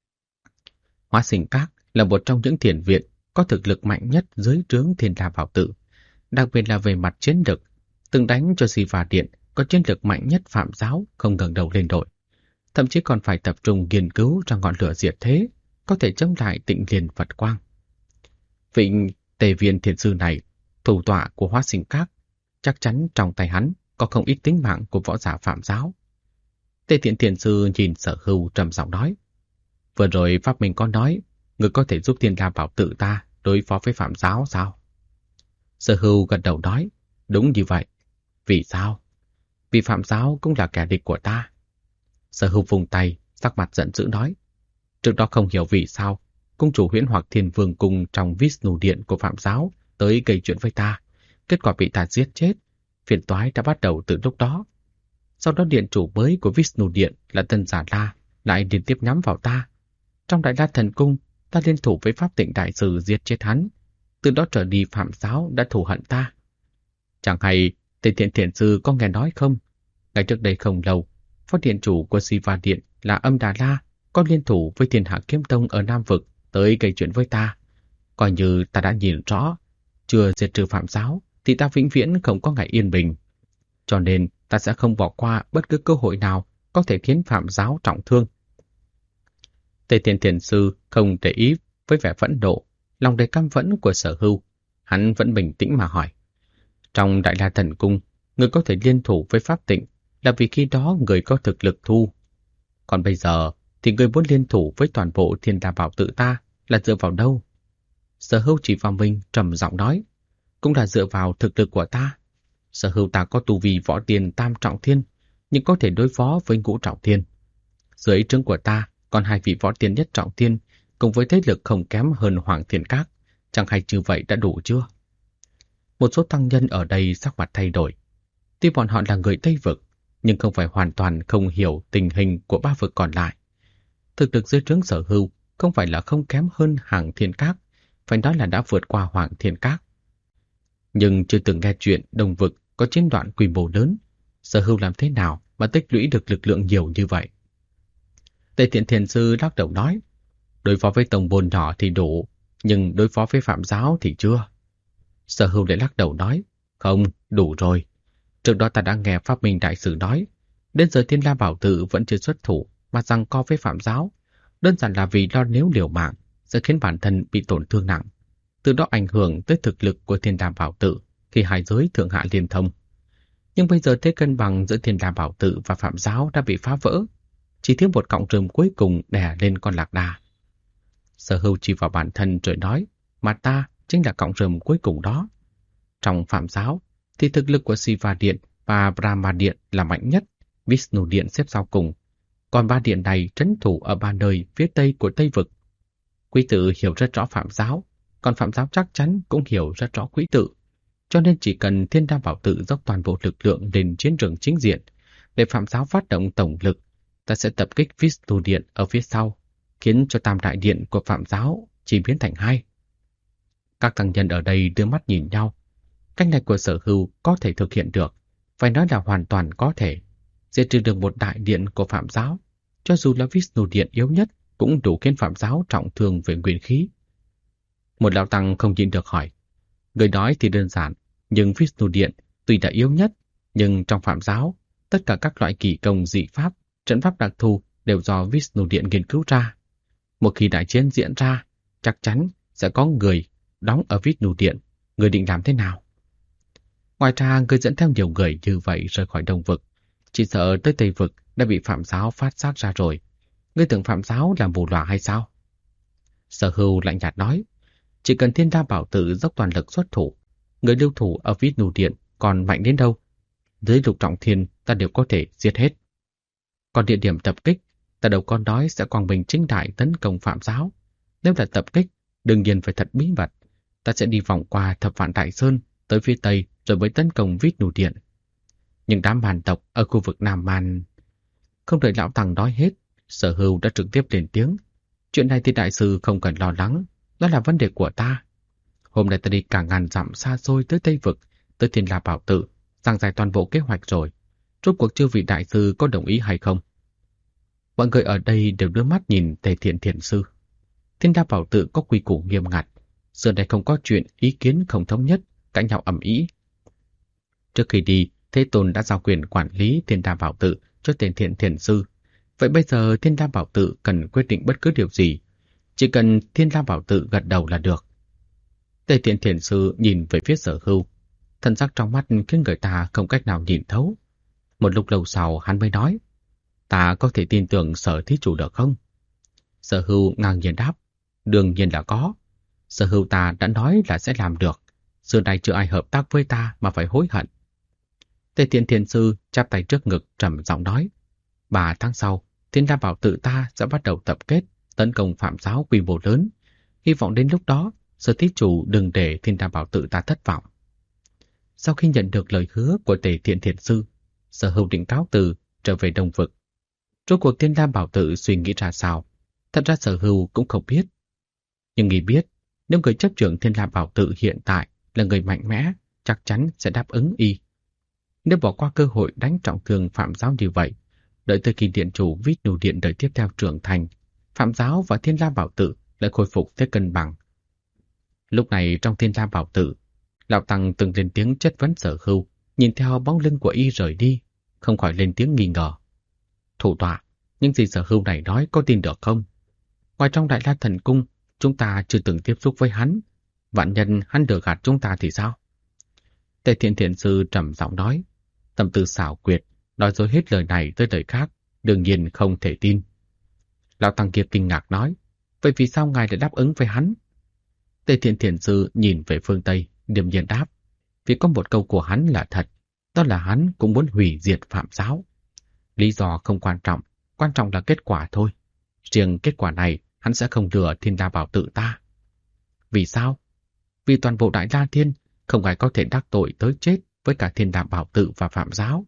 Hóa Sinh Các là một trong những thiền viện có thực lực mạnh nhất dưới trướng Thiên Đa Bảo Tự, đặc biệt là về mặt chiến lực, từng đánh cho Siva Điện có chiến lực mạnh nhất Phạm giáo không ngẩng đầu lên đội, thậm chí còn phải tập trung nghiên cứu ra ngọn lửa diệt thế, có thể chống lại Tịnh Liên Phật Quang. Vị Tề Viên thiền sư này, thủ tọa của Hóa Sinh Các, chắc chắn trong tay hắn có không ít tính mạng của võ giả Phạm giáo. Tề Thiện thiền sư nhìn Sở Hưu trầm giọng nói: "Vừa rồi Pháp Minh có nói, người có thể giúp Thiên Đa Bảo Tự ta đối phó với Phạm giáo sao?" Sở Hưu gật đầu nói: "Đúng như vậy." "Vì sao?" "Vì Phạm giáo cũng là kẻ địch của ta." Sở Hưu vùng tay, sắc mặt giận dữ nói: "Trước đó không hiểu vì sao cung chủ Huyễn Hoặc Thiên Vương cung trong Vishnu Điện của Phạm giáo tới gây chuyện với ta, kết quả bị ta giết chết. Phiền toái đã bắt đầu từ lúc đó. Sau đó điện chủ mới của Vishnu Điện là Tân Giả La lại liên tiếp nhắm vào ta. Trong Đại La Thần Cung, ta liên thủ với Pháp Tịnh đại sư giết chết hắn. Từ đó trở đi Phạm giáo đã thù hận ta. Chẳng hay Tề Thiện thiền sư có nghe nói không? Ngày trước đây không lâu, phó điện chủ của Siva Điện là Âm Đà La có liên thủ với Thiên Hạ Kiếm Tông ở Nam Vực tới gây chuyện với ta. Coi như ta đã nhìn rõ, chưa diệt trừ Phạm giáo thì ta vĩnh viễn không có ngày yên bình. Cho nên ta sẽ không bỏ qua bất cứ cơ hội nào có thể khiến Phạm giáo trọng thương." Tề Thiện thiền sư không để ý với vẻ phẫn nộ, lòng đầy căm phẫn của Sở Hưu. Hắn vẫn bình tĩnh mà hỏi: "Trong Đại La Thần Cung, người có thể liên thủ với Pháp Tịnh là vì khi đó người có thực lực thu. Còn bây giờ thì người muốn liên thủ với toàn bộ Thiên Đa Bảo Tự ta là dựa vào đâu?" Sở Hưu chỉ vào mình trầm giọng nói: "Cũng là dựa vào thực lực của ta. Sở Hưu ta có tu vi võ tiên tam trọng thiên, nhưng có thể đối phó với ngũ trọng thiên. Dưới trướng của ta còn 2 vị võ tiên nhất trọng thiên, cùng với thế lực không kém hơn Hoàng Thiên Các, Chẳng hay như vậy đã đủ chưa? Một số tăng nhân ở đây sắc mặt thay đổi. Tuy bọn họ là người Tây Vực, nhưng không phải hoàn toàn không hiểu tình hình của ba vực còn lại. Thực lực dưới trướng Sở Hưu không phải là không kém hơn Hàng Thiên Các, phải nói là đã vượt qua Hoàng Thiên Các. Nhưng chưa từng nghe chuyện Đông Vực có chiến đoạn quy mô lớn, Sở Hưu làm thế nào mà tích lũy được lực lượng nhiều như vậy? Tề Thiện Thiền Sư lắc đầu nói, đối phó với tổng bồn nhỏ thì đủ, nhưng đối phó với Phạm Giáo thì chưa. Sở Hưu lại lắc đầu nói, không, đủ rồi. Trước đó ta đã nghe Pháp Minh Đại Sư nói, đến giờ Thiên La Bảo Tự vẫn chưa xuất thủ mà giằng co với Phạm Giáo, đơn giản là vì lo nếu liều mạng sẽ khiến bản thân bị tổn thương nặng, từ đó ảnh hưởng tới thực lực của Thiên La Bảo Tự khi hai giới thượng hạ liên thông. Nhưng bây giờ thế cân bằng giữa Thiên La Bảo Tự và Phạm Giáo đã bị phá vỡ, chỉ thiếu một cọng rơm cuối cùng đè lên con lạc đà. Sở Hưu chỉ vào bản thân rồi nói, mà ta chính là cọng rơm cuối cùng đó. Trong Phạm Giáo thì thực lực của Siva Điện và Brahma Điện là mạnh nhất, Vishnu Điện xếp sau cùng. Còn ba điện này trấn thủ ở ba nơi phía tây của Tây Vực. Quý tử hiểu rất rõ Phạm Giáo, còn Phạm Giáo chắc chắn cũng hiểu rất rõ quý tử. Cho nên chỉ cần Thiên La Bảo Tự dốc toàn bộ lực lượng lên chiến trường chính diện, để Phạm Giáo phát động tổng lực, ta sẽ tập kích Vishnu Điện ở phía sau, khiến cho tam đại điện của Phạm Giáo chỉ biến thành hai. Các tăng nhân ở đây đưa mắt nhìn nhau. Cách này của Sở Hưu có thể thực hiện được, phải nói là hoàn toàn có thể. Diệt trừ được một đại điện của Phạm Giáo, cho dù là Vishnu Điện yếu nhất, cũng đủ khiến Phạm Giáo trọng thương về nguyên khí. Một lão tăng không nhịn được hỏi, người nói thì đơn giản, nhưng Vishnu Điện tuy đã yếu nhất, nhưng trong Phạm Giáo, tất cả các loại kỳ công dị pháp, trận pháp đặc thù đều do Vishnu Điện nghiên cứu ra. Một khi đại chiến diễn ra, chắc chắn sẽ có người đóng ở Vishnu Điện. Người định làm thế nào? Ngoài ra, người dẫn theo nhiều người như vậy rời khỏi Đông Vực, chỉ sợ tới Tây Vực đã bị Phạm Giáo phát giác ra rồi. Ngươi tưởng Phạm Giáo làm mù lòa hay sao? Sở Hưu lạnh nhạt nói, chỉ cần Thiên La Bảo Tự dốc toàn lực xuất thủ, người lưu thủ ở Vishnu Điện còn mạnh đến đâu, dưới Lục Trọng Thiên ta đều có thể giết hết. Còn địa điểm tập kích, ta đâu có nói sẽ quang minh chính đại tấn công Phạm Giáo. Nếu là tập kích, đương nhiên phải thật bí mật. Ta sẽ đi vòng qua Thập Vạn Đại Sơn tới phía Tây rồi mới tấn công Vishnu Điện. Nhưng đám màn tộc ở khu vực Nam Man... Không đợi lão tăng nói hết, Sở Hưu đã trực tiếp lên tiếng. Chuyện này thì đại sư không cần lo lắng, đó là vấn đề của ta. Hôm nay ta đi cả ngàn dặm xa xôi tới Tây Vực, tới Thiên La Bảo Tự, giảng giải toàn bộ kế hoạch rồi. Rốt cuộc chư vị đại sư có đồng ý hay không? Mọi người ở đây đều đưa mắt nhìn Tề Thiện Thiền Sư. Thiên La Bảo Tự có quy củ nghiêm ngặt, xưa nay không có chuyện ý kiến không thống nhất, cãi nhau ầm ĩ. Trước khi đi, Thế Tôn đã giao quyền quản lý Thiên La Bảo Tự cho Tề Thiện Thiền Sư. Vậy bây giờ Thiên La Bảo Tự cần quyết định bất cứ điều gì, chỉ cần Thiên La Bảo Tự gật đầu là được. Tề Thiện Thiền Sư nhìn về phía Sở Hưu, thần sắc trong mắt khiến người ta không cách nào nhìn thấu. Một lúc lâu sau hắn mới nói, ta có thể tin tưởng Sở thí chủ được không? Sở Hưu ngang nhiên đáp, đương nhiên là có. Sở Hưu ta đã nói là sẽ làm được. Xưa nay chưa ai hợp tác với ta mà phải hối hận. Tề Thiện Thiền Sư chắp tay trước ngực trầm giọng nói, 3 tháng sau, Thiên La Bảo Tự ta sẽ bắt đầu tập kết tấn công Phạm Giáo quy mô lớn. Hy vọng đến lúc đó, Sở thí chủ đừng để Thiên La Bảo Tự ta thất vọng. Sau khi nhận được lời hứa của Tề Thiện Thiền Sư, Sở Hưu định cáo từ trở về Đông Vực. Rốt cuộc Thiên La Bảo Tự suy nghĩ ra sao, thật ra Sở Hưu cũng không biết. Nhưng nghĩ biết, nếu người chấp trưởng Thiên La Bảo Tự hiện tại là người mạnh mẽ, chắc chắn sẽ đáp ứng y. Nếu bỏ qua cơ hội đánh trọng thương Phạm Giáo như vậy, đợi tới khi điện chủ Vishnu Điện đời tiếp theo trưởng thành, Phạm Giáo và Thiên La Bảo Tự lại khôi phục thế cân bằng. Lúc này trong Thiên La Bảo Tự, lão tăng từng lên tiếng chất vấn Sở Hưu, nhìn theo bóng lưng của y rời đi, không khỏi lên tiếng nghi ngờ. Thủ tọa, những gì Sở Hưu này nói có tin được không? Ngoài trong Đại La Thần Cung, chúng ta chưa từng tiếp xúc với hắn. Vạn nhân hắn lừa gạt chúng ta thì sao? Tề Thiện Thiền Sư trầm giọng nói, tâm tư xảo quyệt, nói dối hết lời này tới lời khác, đương nhiên không thể tin. Lão tăng kia kinh ngạc nói, vậy vì sao ngài lại đáp ứng với hắn? Tề Thiện Thiền Sư nhìn về phương Tây, điềm nhiên đáp, vì có một câu của hắn là thật, đó là hắn cũng muốn hủy diệt Phạm Giáo. Lý do không quan trọng là kết quả thôi. Riêng kết quả này, hắn sẽ không lừa Thiên La Bảo Tự ta. Vì sao? Vì toàn bộ Đại La Thiên không ai có thể đắc tội tới chết với cả Thiên Đàm Bảo Tự và Phạm Giáo.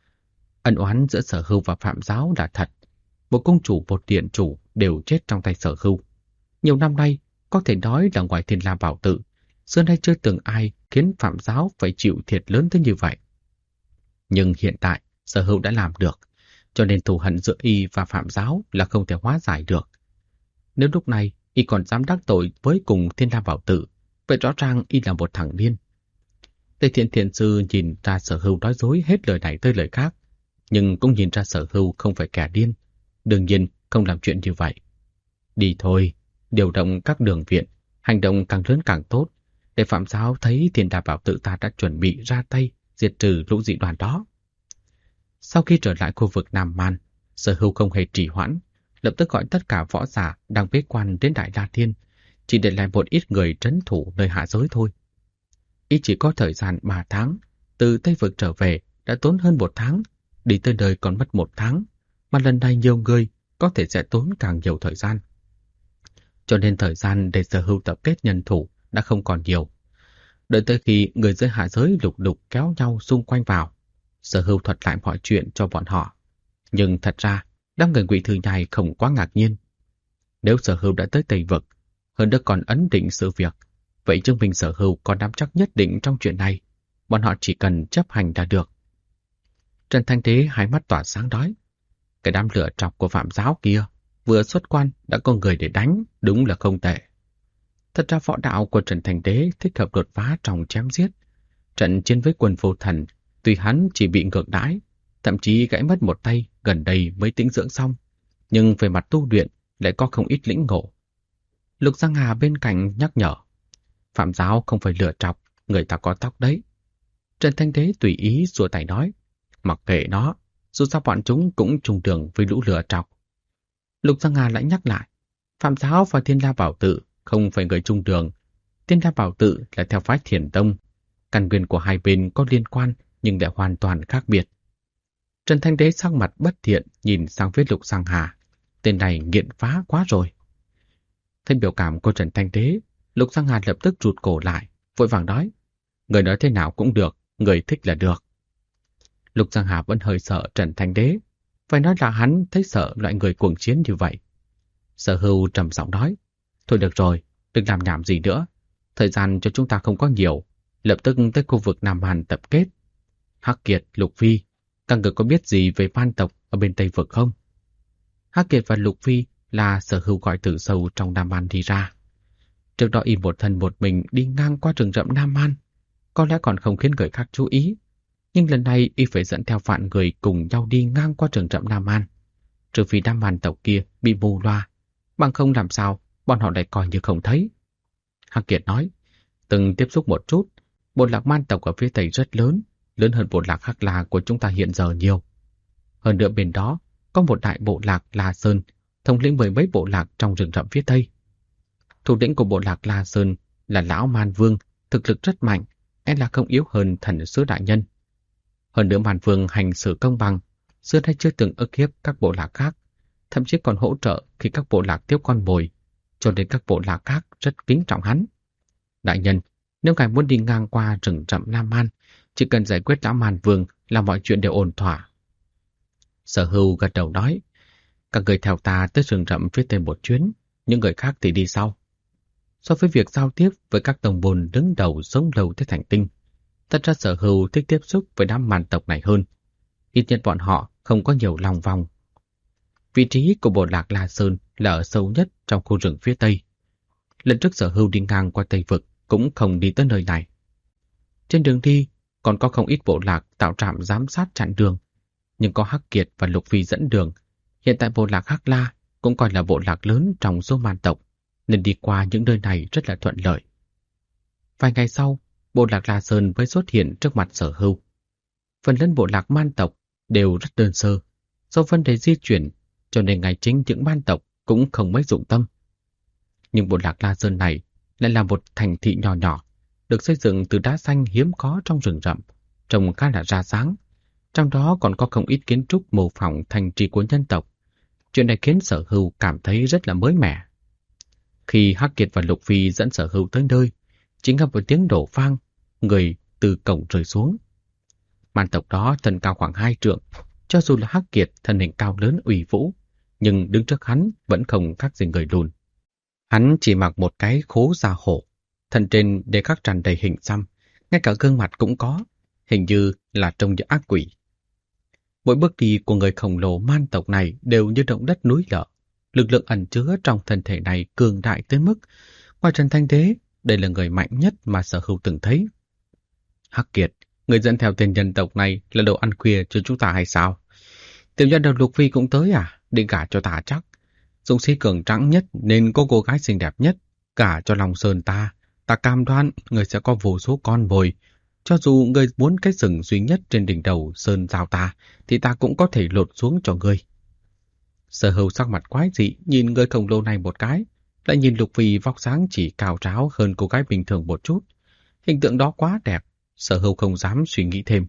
Ân oán giữa Sở Hưu và Phạm Giáo là thật. Một cung chủ, một điện chủ đều chết trong tay Sở Hưu. Nhiều năm nay, có thể nói là ngoài Thiên La Bảo Tự, xưa nay chưa từng ai khiến Phạm Giáo phải chịu thiệt lớn tới như vậy. Nhưng hiện tại, Sở Hưu đã làm được, cho nên thù hận giữa y và Phạm Giáo là không thể hóa giải được. Nếu lúc này y còn dám đắc tội với cùng Thiên La Bảo Tự, vậy rõ ràng y là một thằng điên. Tây Thiện Thiền Sư nhìn ra Sở Hưu nói dối hết lời này tới lời khác, nhưng cũng nhìn ra Sở Hưu không phải kẻ điên, đương nhiên không làm chuyện như vậy. Đi thôi, điều động các đường viện, hành động càng lớn càng tốt, để Phạm Giáo thấy Thiên Đà Bảo Tự ta đã chuẩn bị ra tay diệt trừ lũ dị đoàn đó. Sau khi trở lại khu vực Nam Man, Sở Hưu không hề trì hoãn, lập tức gọi tất cả võ giả đang bế quan đến Đại La Thiên, chỉ để lại một ít người trấn thủ nơi hạ giới thôi. Y chỉ có thời gian 3 tháng, từ Tây Vực trở về đã tốn hơn 1 tháng, đi tới nơi còn mất 1 tháng, mà lần này nhiều người có thể sẽ tốn càng nhiều thời gian. Cho nên thời gian để Sở Hưu tập kết nhân thủ đã không còn nhiều. Đợi tới khi người dưới hạ giới lục đục kéo nhau xung quanh vào, Sở Hưu thuật lại mọi chuyện cho bọn họ. Nhưng thật ra, đám người Ngụy Thư Nhai không quá ngạc nhiên. Nếu Sở Hưu đã tới Tây Vực, hơn nữa còn ấn định sự việc, vậy chứng minh Sở Hưu có nắm chắc nhất định trong chuyện này, bọn họ chỉ cần chấp hành là được. Trần Thanh Đế hai mắt tỏa sáng nói, cái đám lửa trọc của Phạm Giáo kia vừa xuất quan đã có người để đánh, đúng là không tệ. Thật ra võ đạo của Trần Thanh Đế thích hợp đột phá trong chém giết. Trận chiến với quân vô thần, tuy hắn chỉ bị ngược đãi, thậm chí gãy mất một tay gần đây mới tĩnh dưỡng xong, nhưng về mặt tu luyện lại có không ít lĩnh ngộ. Lục Giang Hà bên cạnh nhắc nhở, Phạm Giáo không phải lửa trọc, người ta có tóc đấy. Trần Thanh Đế tùy ý xua tay nói, mặc kệ nó, dù sao bọn chúng cũng trùng đường với lũ lửa trọc. Lục Giang Hà lại nhắc lại, Phạm Giáo và Thiên La Bảo Tự không phải người chung đường. Thiên La Bảo Tự là theo phái Thiền Tông. Căn nguyên của hai bên có liên quan nhưng lại hoàn toàn khác biệt. Trần Thanh Đế sắc mặt bất thiện nhìn sang phía Lục Giang Hà. Tên này nghiện phá quá rồi. Thấy biểu cảm của Trần Thanh Đế, Lục Giang Hà lập tức rụt cổ lại, vội vàng nói, người nói thế nào cũng được, người thích là được. Lục Giang Hà vẫn hơi sợ Trần Thanh Đế, phải nói là hắn thấy sợ loại người cuồng chiến như vậy. Sở Hưu trầm giọng nói, thôi được rồi, đừng làm nhảm gì nữa. Thời gian cho chúng ta không có nhiều, lập tức tới khu vực Nam Hàn tập kết. Hắc Kiệt, Lục Phi, các người có biết gì về man tộc ở bên Tây Vực không? Hắc Kiệt và Lục Phi là Sở Hưu gọi từ sâu trong Nam Man đi ra. Trước đó y một thân một mình đi ngang qua rừng rậm Nam Man, có lẽ còn không khiến người khác chú ý. Nhưng lần này y phải dẫn theo vạn người cùng nhau đi ngang qua rừng rậm Nam Man. Trừ phi đám man tộc kia bị mù loa, bằng không làm sao bọn họ lại coi như không thấy. Hắc Kiệt nói, từng tiếp xúc một chút, bộ lạc man tộc ở phía Tây rất lớn, lớn hơn bộ lạc Hắc La của chúng ta hiện giờ nhiều. Hơn nữa bên đó có một đại bộ lạc La Sơn, thống lĩnh với mấy bộ lạc trong rừng rậm phía Tây. Thủ lĩnh của bộ lạc La Sơn là lão Man Vương, thực lực rất mạnh, e là không yếu hơn thần sứ đại nhân. Hơn nữa Man Vương hành xử công bằng, xưa nay chưa từng ức hiếp các bộ lạc khác, thậm chí còn hỗ trợ khi các bộ lạc tiếp con mồi, cho nên các bộ lạc khác rất kính trọng hắn. Đại nhân, nếu ngài muốn đi ngang qua rừng rậm Nam Man, chỉ cần giải quyết lão Man Vương là mọi chuyện đều ổn thỏa. Sở Hưu gật đầu nói, các người theo ta tới rừng rậm phía Tây một chuyến, những người khác thì đi sau. So với việc giao tiếp với các tông môn đứng đầu sống lâu tới thành tinh, thật ra Sở Hưu thích tiếp xúc với đám man tộc này hơn. Ít nhất bọn họ không có nhiều lòng vòng. Vị trí của bộ lạc La Sơn là ở sâu nhất trong khu rừng phía Tây. Lần trước Sở Hưu đi ngang qua Tây Vực cũng không đi tới nơi này. Trên đường đi còn có không ít bộ lạc tạo trạm giám sát chặn đường, nhưng có Hắc Kiệt và Lục Phi dẫn đường. Hiện tại bộ lạc Hắc La cũng coi là bộ lạc lớn trong số man tộc, nên đi qua những nơi này rất là thuận lợi. Vài ngày sau, bộ lạc La Sơn mới xuất hiện trước mặt Sở Hưu. Phần lớn bộ lạc man tộc đều rất đơn sơ, do vấn đề di chuyển, cho nên ngày chính những man tộc cũng không mấy dụng tâm. Nhưng bộ lạc La Sơn này lại là một thành thị nhỏ nhỏ, được xây dựng từ đá xanh hiếm có trong rừng rậm, trông khá là ra dáng. Trong đó còn có không ít kiến trúc mô phỏng thành trì của nhân tộc. Chuyện này khiến Sở Hưu cảm thấy rất là mới mẻ. Khi Hắc Kiệt và Lục Phi dẫn Sở Hưu tới nơi, Chính là một tiếng đổ vang, người từ cổng rơi xuống. Man tộc đó thân cao khoảng 2 trượng, cho dù là Hắc Kiệt thân hình cao lớn ủy vũ, nhưng đứng trước hắn vẫn không khác gì người lùn. Hắn chỉ mặc một cái khố da hổ, thân trên để khắc tràn đầy hình xăm, ngay cả gương mặt cũng có, hình như là trông như ác quỷ. Mỗi bước đi của người khổng lồ man tộc này đều như động đất núi lở. Lực lượng ẩn chứa trong thân thể này cường đại tới mức, ngoài Trần Thanh Đế, đây là người mạnh nhất mà Sở Hưu từng thấy. Hắc Kiệt, người dẫn theo tên nhân tộc này là đồ ăn khuya cho chúng ta hay sao? Tiểu nhân đầu Lục Phi cũng tới à? Định gả cho ta chắc. Dũng sĩ cường tráng nhất nên có cô gái xinh đẹp nhất. Gả cho Long Sơn ta cam đoan người sẽ có vô số con mồi. Cho dù người muốn cái sừng duy nhất trên đỉnh đầu Sơn giao ta, thì ta cũng có thể lột xuống cho người. Sở Hưu sắc mặt quái dị nhìn người khổng lồ này một cái, lại nhìn Lục Phi vóc dáng chỉ cao ráo hơn cô gái bình thường một chút. Hình tượng đó quá đẹp, Sở Hưu không dám suy nghĩ thêm.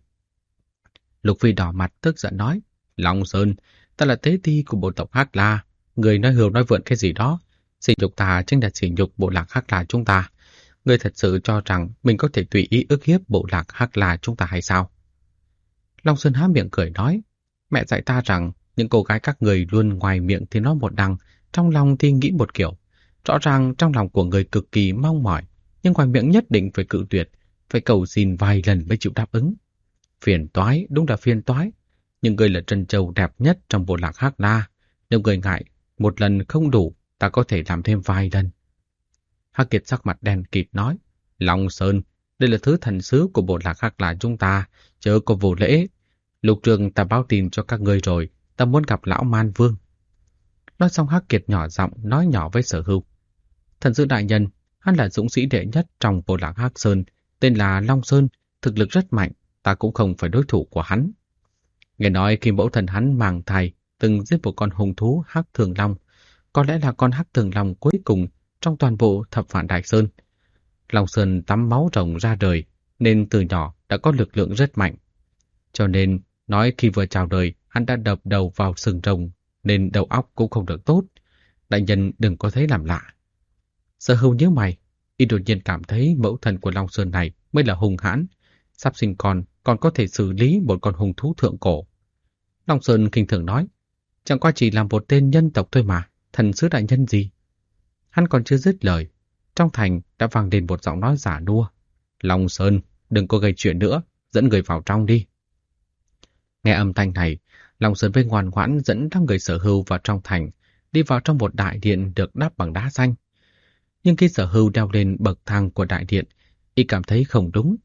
Lục Phi đỏ mặt tức giận nói, Long Sơn, ta là tế ti của bộ tộc Hắc La, người nói hưu nói vượn cái gì đó, sỉ nhục ta chính là sỉ nhục bộ lạc Hắc La chúng ta. Người thật sự cho rằng mình có thể tùy ý ức hiếp bộ lạc Hắc La chúng ta hay sao? Long Sơn há miệng cười nói, mẹ dạy ta rằng những cô gái các người luôn ngoài miệng thì nói một đằng, trong lòng thì nghĩ một kiểu. Rõ ràng trong lòng của người cực kỳ mong mỏi, nhưng ngoài miệng nhất định phải cự tuyệt, phải cầu xin vài lần mới chịu đáp ứng. Phiền toái, đúng là phiền toái. Nhưng người là trân châu đẹp nhất trong bộ lạc Hắc La. Nếu người ngại, một lần không đủ, ta có thể làm thêm vài lần. Hắc Kiệt sắc mặt đen kịt nói, Long Sơn, đây là thứ thần sứ của bộ lạc Hắc La chúng ta, chớ có vô lễ. Lục Trường ta báo tin cho các ngươi rồi, ta muốn gặp lão Man Vương. Nói xong Hắc Kiệt nhỏ giọng nói nhỏ với Sở Hưu. Thần sứ đại nhân, hắn là dũng sĩ đệ nhất trong bộ lạc Hắc Sơn, tên là Long Sơn, thực lực rất mạnh, ta cũng không phải đối thủ của hắn. Nghe nói khi mẫu thần hắn mang thai, từng giết một con hung thú Hắc Thường Long, có lẽ là con Hắc Thường Long cuối cùng trong toàn bộ thập vạn Đại Sơn. Long Sơn tắm máu rồng ra đời, nên từ nhỏ đã có lực lượng rất mạnh. Cho nên, nói khi vừa chào đời, hắn đã đập đầu vào sừng rồng, nên đầu óc cũng không được tốt. Đại nhân đừng có thấy làm lạ. Sở Hưu nhớ mày, y đột nhiên cảm thấy mẫu thần của Long Sơn này mới là hung hãn, sắp sinh con còn có thể xử lý một con hung thú thượng cổ. Long Sơn khinh thường nói, chẳng qua chỉ là một tên nhân tộc thôi mà, thần sứ đại nhân gì. Hắn còn chưa dứt lời, trong thành đã vang lên một giọng nói giả nua. Long Sơn, đừng có gây chuyện nữa, dẫn người vào trong đi. Nghe âm thanh này, Long Sơn với ngoan ngoãn dẫn đám người Sở Hưu vào trong thành, đi vào trong một đại điện được đắp bằng đá xanh. Nhưng khi Sở Hưu leo lên bậc thang của đại điện, y cảm thấy không đúng.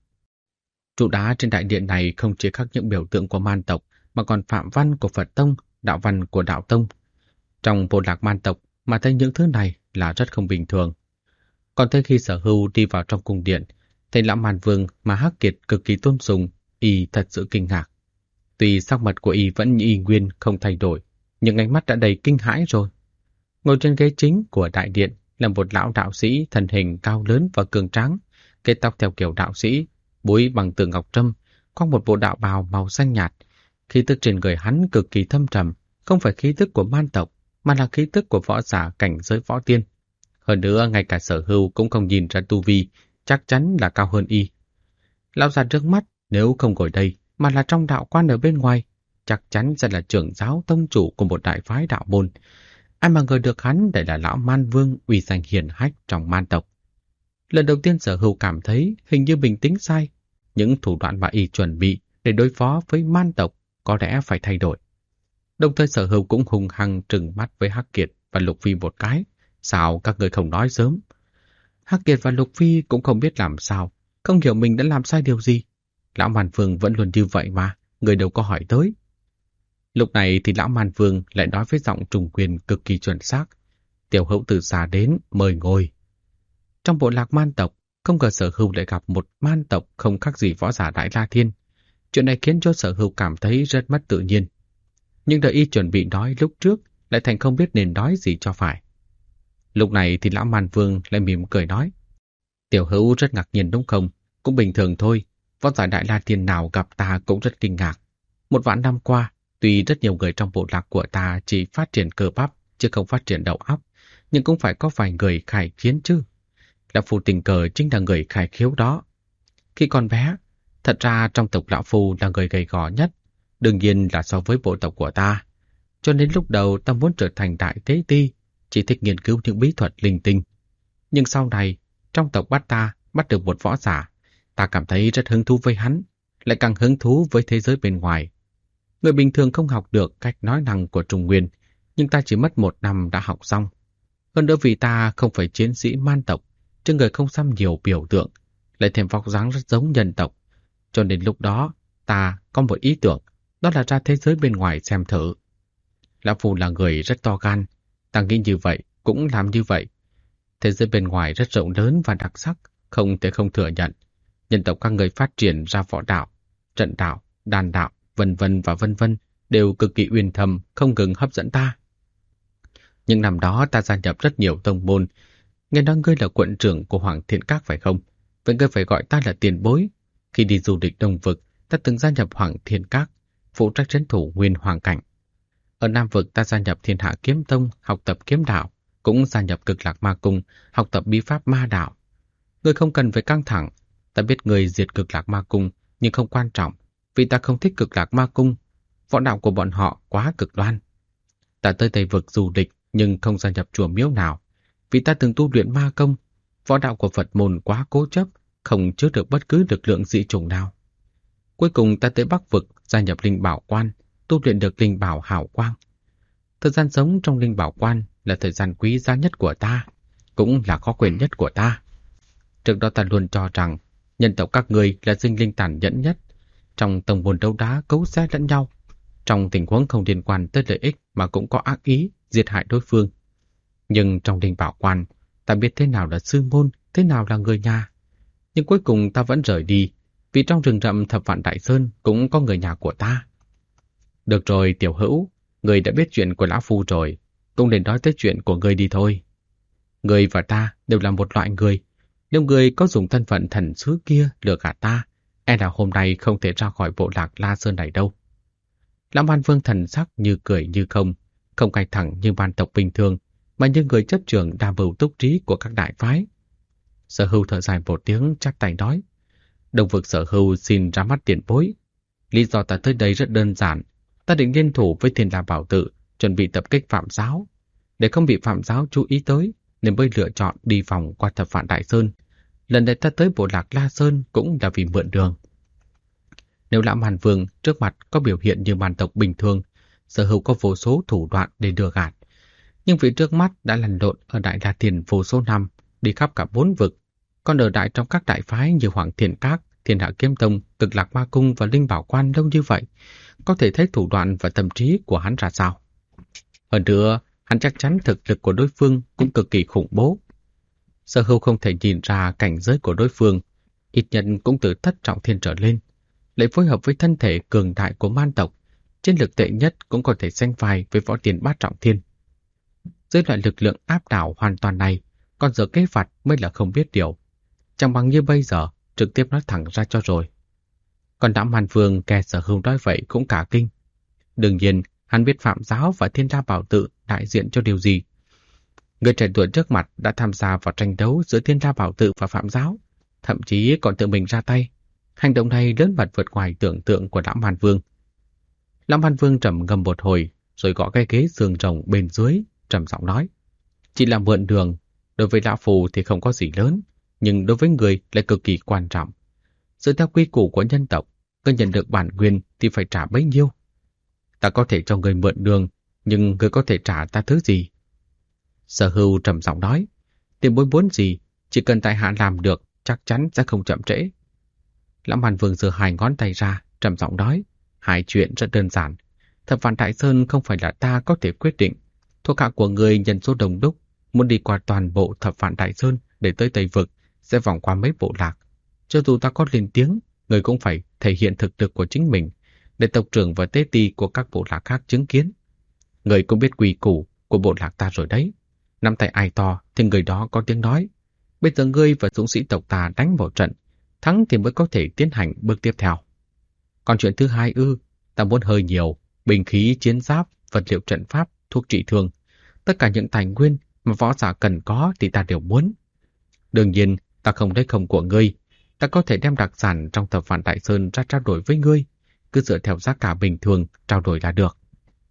Trụ đá trên đại điện này không chỉ khắc những biểu tượng của man tộc, mà còn phạm văn của Phật tông, đạo văn của đạo tông. Trong bộ lạc man tộc mà thấy những thứ này là rất không bình thường. Còn tới khi Sở Hưu đi vào trong cung điện, thấy lão Man Vương mà Hắc Kiệt cực kỳ tôn sùng, y thật sự kinh ngạc. Tuy sắc mặt của y vẫn y nguyên không thay đổi, nhưng ánh mắt đã đầy kinh hãi rồi. Ngồi trên ghế chính của đại điện là một lão đạo sĩ thân hình cao lớn và cường tráng, kết tóc theo kiểu đạo sĩ, búi bằng tượng ngọc trâm, có một bộ đạo bào màu xanh nhạt. Khí tức trên người hắn cực kỳ thâm trầm, không phải khí tức của man tộc, mà là khí tức của võ giả cảnh giới võ tiên. Hơn nữa, ngay cả Sở Hưu cũng không nhìn ra tu vi, chắc chắn là cao hơn y. Lão già trước mắt, nếu không ngồi đây, mà là trong đạo quan ở bên ngoài, chắc chắn sẽ là trưởng giáo tông chủ của một đại phái đạo môn. Ai mà ngờ được hắn để là lão Man Vương uy danh hiển hách trong man tộc. Lần đầu tiên Sở Hưu cảm thấy hình như mình tính sai. Những thủ đoạn mà y chuẩn bị để đối phó với man tộc có lẽ phải thay đổi. Đồng thời Sở Hưu cũng hung hăng trừng mắt với Hắc Kiệt và Lục Phi một cái. Sao các người không nói sớm? Hắc Kiệt và Lục Phi cũng không biết làm sao, không hiểu mình đã làm sai điều gì. Lão Man Vương vẫn luôn như vậy mà, người đâu có hỏi tới. Lúc này thì lão Man Vương lại nói với giọng trùng quyền cực kỳ chuẩn xác. Tiểu Hữu từ xa đến, mời ngồi. Trong bộ lạc man tộc, không ngờ Sở Hưu lại gặp một man tộc không khác gì võ giả Đại La Thiên. Chuyện này khiến cho Sở Hưu cảm thấy rất mất tự nhiên. Nhưng đợi y chuẩn bị nói lúc trước, lại thành không biết nên nói gì cho phải. Lúc này thì lão Man Vương lại mỉm cười nói. Tiểu Hữu rất ngạc nhiên đúng không? Cũng bình thường thôi, võ giả Đại La Thiên nào gặp ta cũng rất kinh ngạc. Một vạn năm qua, tuy rất nhiều người trong bộ lạc của ta chỉ phát triển cơ bắp, chứ không phát triển đầu óc, nhưng cũng phải có vài người khải chiến chứ. Lão Phu tình cờ chính là người khai khiếu đó. Khi còn bé, thật ra trong tộc Lão Phu là người gầy gò nhất, đương nhiên là so với bộ tộc của ta. Cho nên lúc đầu ta muốn trở thành đại tế ti, chỉ thích nghiên cứu những bí thuật linh tinh. Nhưng sau này, trong tộc ta bắt được một võ giả, ta cảm thấy rất hứng thú với hắn, lại càng hứng thú với thế giới bên ngoài. Người bình thường không học được cách nói năng của Trung Nguyên, nhưng ta chỉ mất 1 năm đã học xong. Hơn nữa vì ta không phải chiến sĩ man tộc, trên người không xăm nhiều biểu tượng, lại thêm vóc dáng rất giống nhân tộc. Cho nên lúc đó, ta có một ý tưởng, đó là ra thế giới bên ngoài xem thử. Lão Phu là người rất to gan, ta nghĩ như vậy, cũng làm như vậy. Thế giới bên ngoài rất rộng lớn và đặc sắc, không thể không thừa nhận. Nhân tộc các người phát triển ra võ đạo, trận đạo, đàn đạo, vân vân và vân vân đều cực kỳ uyên thâm, không ngừng hấp dẫn ta. Nhưng năm đó ta gia nhập rất nhiều tông môn. Nghe nói ngươi là quận trưởng của Hoàng Thiên Các phải không? Vậy ngươi phải gọi ta là tiền bối. Khi đi du lịch Đông Vực, ta từng gia nhập Hoàng Thiên Các, phụ trách trấn thủ Nguyên Hoàng Cảnh. Ở Nam Vực ta gia nhập Thiên Hạ Kiếm Tông, học tập kiếm đạo, cũng gia nhập Cực Lạc Ma Cung, học tập bí pháp ma đạo. Ngươi không cần phải căng thẳng, ta biết ngươi diệt Cực Lạc Ma Cung, nhưng không quan trọng, vì ta không thích Cực Lạc Ma Cung. Võ đạo của bọn họ quá cực đoan. Ta tới Tây Vực du lịch, nhưng không gia nhập chùa miếu nào, vì ta từng tu luyện ma công. Võ đạo của Phật môn quá cố chấp, không chứa được bất cứ lực lượng dị chủng nào. Cuối cùng ta tới Bắc Vực, gia nhập Linh Bảo Quan, tu luyện được Linh Bảo Hào Quang. Thời gian sống trong Linh Bảo Quan là thời gian quý giá nhất của ta, cũng là khó quên nhất của ta. Trước đó ta luôn cho rằng nhân tộc các ngươi là sinh linh tàn nhẫn nhất, trong tông môn đấu đá cấu xé lẫn nhau, trong tình huống không liên quan tới lợi ích mà cũng có ác ý diệt hại đối phương. Nhưng trong Linh Bảo Quan, ta biết thế nào là sư môn, thế nào là người nhà. Nhưng cuối cùng ta vẫn rời đi, vì trong rừng rậm Thập Vạn Đại Sơn cũng có người nhà của ta. Được rồi Tiểu Hữu, người đã biết chuyện của Lão Phu rồi, cũng nên nói tới chuyện của người đi thôi. Người và ta đều là một loại người. Nếu người có dùng thân phận thần sứ kia lừa gạt ta, e là hôm nay không thể ra khỏi bộ lạc La Sơn này đâu. Lão Man Vương thần sắc như cười như không cay thẳng như man tộc bình thường, mà như người chấp trường đa mưu túc trí của các đại phái. Sở Hưu thở dài một tiếng chắp tay nói: Đông Vực Sở Hưu xin ra mắt tiền bối. Lý do ta tới đây rất đơn giản, ta định liên thủ với Thiên La Bảo Tự, chuẩn bị tập kích Phạm Giáo. Để không bị Phạm Giáo chú ý tới, nên mới lựa chọn đi vòng qua Thập Vạn Đại Sơn. Lần này ta tới bộ lạc La Sơn cũng là vì mượn đường. Nếu Lão Man Vương trước mặt có biểu hiện như man tộc bình thường, Sở Hưu có vô số thủ đoạn để lừa gạt. Nhưng vị trước mắt đã lăn lộn ở Đại La Thiên vô số năm, đi khắp cả 4 vực, còn ở đại trong các đại phái như Hoàng Thiên Các, Thiên Hạ Kiếm Tông, Cực Lạc Ma Cung và Linh Bảo Quan lâu như vậy, có thể thấy thủ đoạn và tâm trí của hắn ra sao. Hơn nữa, hắn chắc chắn thực lực của đối phương cũng cực kỳ khủng bố. Sở Hưu không thể nhìn ra cảnh giới của đối phương, ít nhất cũng từ thất trọng thiên trở lên, lại phối hợp với thân thể cường đại của man tộc, chiến lực tệ nhất cũng có thể sánh vai với võ tiền bát trọng thiên. Dưới loại lực lượng áp đảo hoàn toàn này, còn giờ kế phạt mới là không biết điều. Chẳng bằng như bây giờ, trực tiếp nói thẳng ra cho rồi. Còn Lão Man Vương nghe Sở Hưu nói vậy cũng cả kinh. Đương nhiên, hắn biết Phạm Giáo và Thiên La Bảo Tự đại diện cho điều gì. Người trẻ tuổi trước mặt đã tham gia vào tranh đấu giữa Thiên La Bảo Tự và Phạm Giáo, thậm chí còn tự mình ra tay. Hành động này lớn mật vượt ngoài tưởng tượng của Lão Man Vương. Lão Man Vương trầm ngâm một hồi, rồi gõ cái ghế xương rồng bên dưới, trầm giọng nói: Chỉ là mượn đường, đối với Lão Phu thì không có gì lớn, nhưng đối với người lại cực kỳ quan trọng. Dựa theo quy củ của nhân tộc, người nhận được bản nguyên thì phải trả bấy nhiêu. Ta có thể cho người mượn đường, nhưng người có thể trả ta thứ gì? Sở Hưu trầm giọng nói: Tiền bối muốn gì, chỉ cần tại hạ làm được, chắc chắn sẽ không chậm trễ. Lão Man Vương giơ 2 ngón tay ra, trầm giọng nói: Hai chuyện rất đơn giản. Thập Vạn Đại Sơn không phải là ta có thể quyết định. Thuộc hạ của người nhân số đông đúc, muốn đi qua toàn bộ Thập Vạn Đại Sơn để tới Tây Vực, sẽ vòng qua mấy bộ lạc. Cho dù ta có lên tiếng, người cũng phải thể hiện thực lực của chính mình, để tộc trưởng và tế ti của các bộ lạc khác chứng kiến. Người cũng biết quy củ của bộ lạc ta rồi đấy. Nắm tay ai to thì người đó có tiếng nói. Bây giờ ngươi và dũng sĩ tộc ta đánh một trận, thắng thì mới có thể tiến hành bước tiếp theo. Còn chuyện thứ hai ta muốn hơi nhiều, binh khí, chiến giáp, vật liệu trận pháp, thuốc trị thương. Tất cả những tài nguyên mà võ giả cần có thì ta đều muốn. Đương nhiên, ta không lấy không của ngươi. Ta có thể đem đặc sản trong Thập Vạn Đại Sơn ra trao đổi với ngươi. Cứ dựa theo giá cả bình thường trao đổi là được.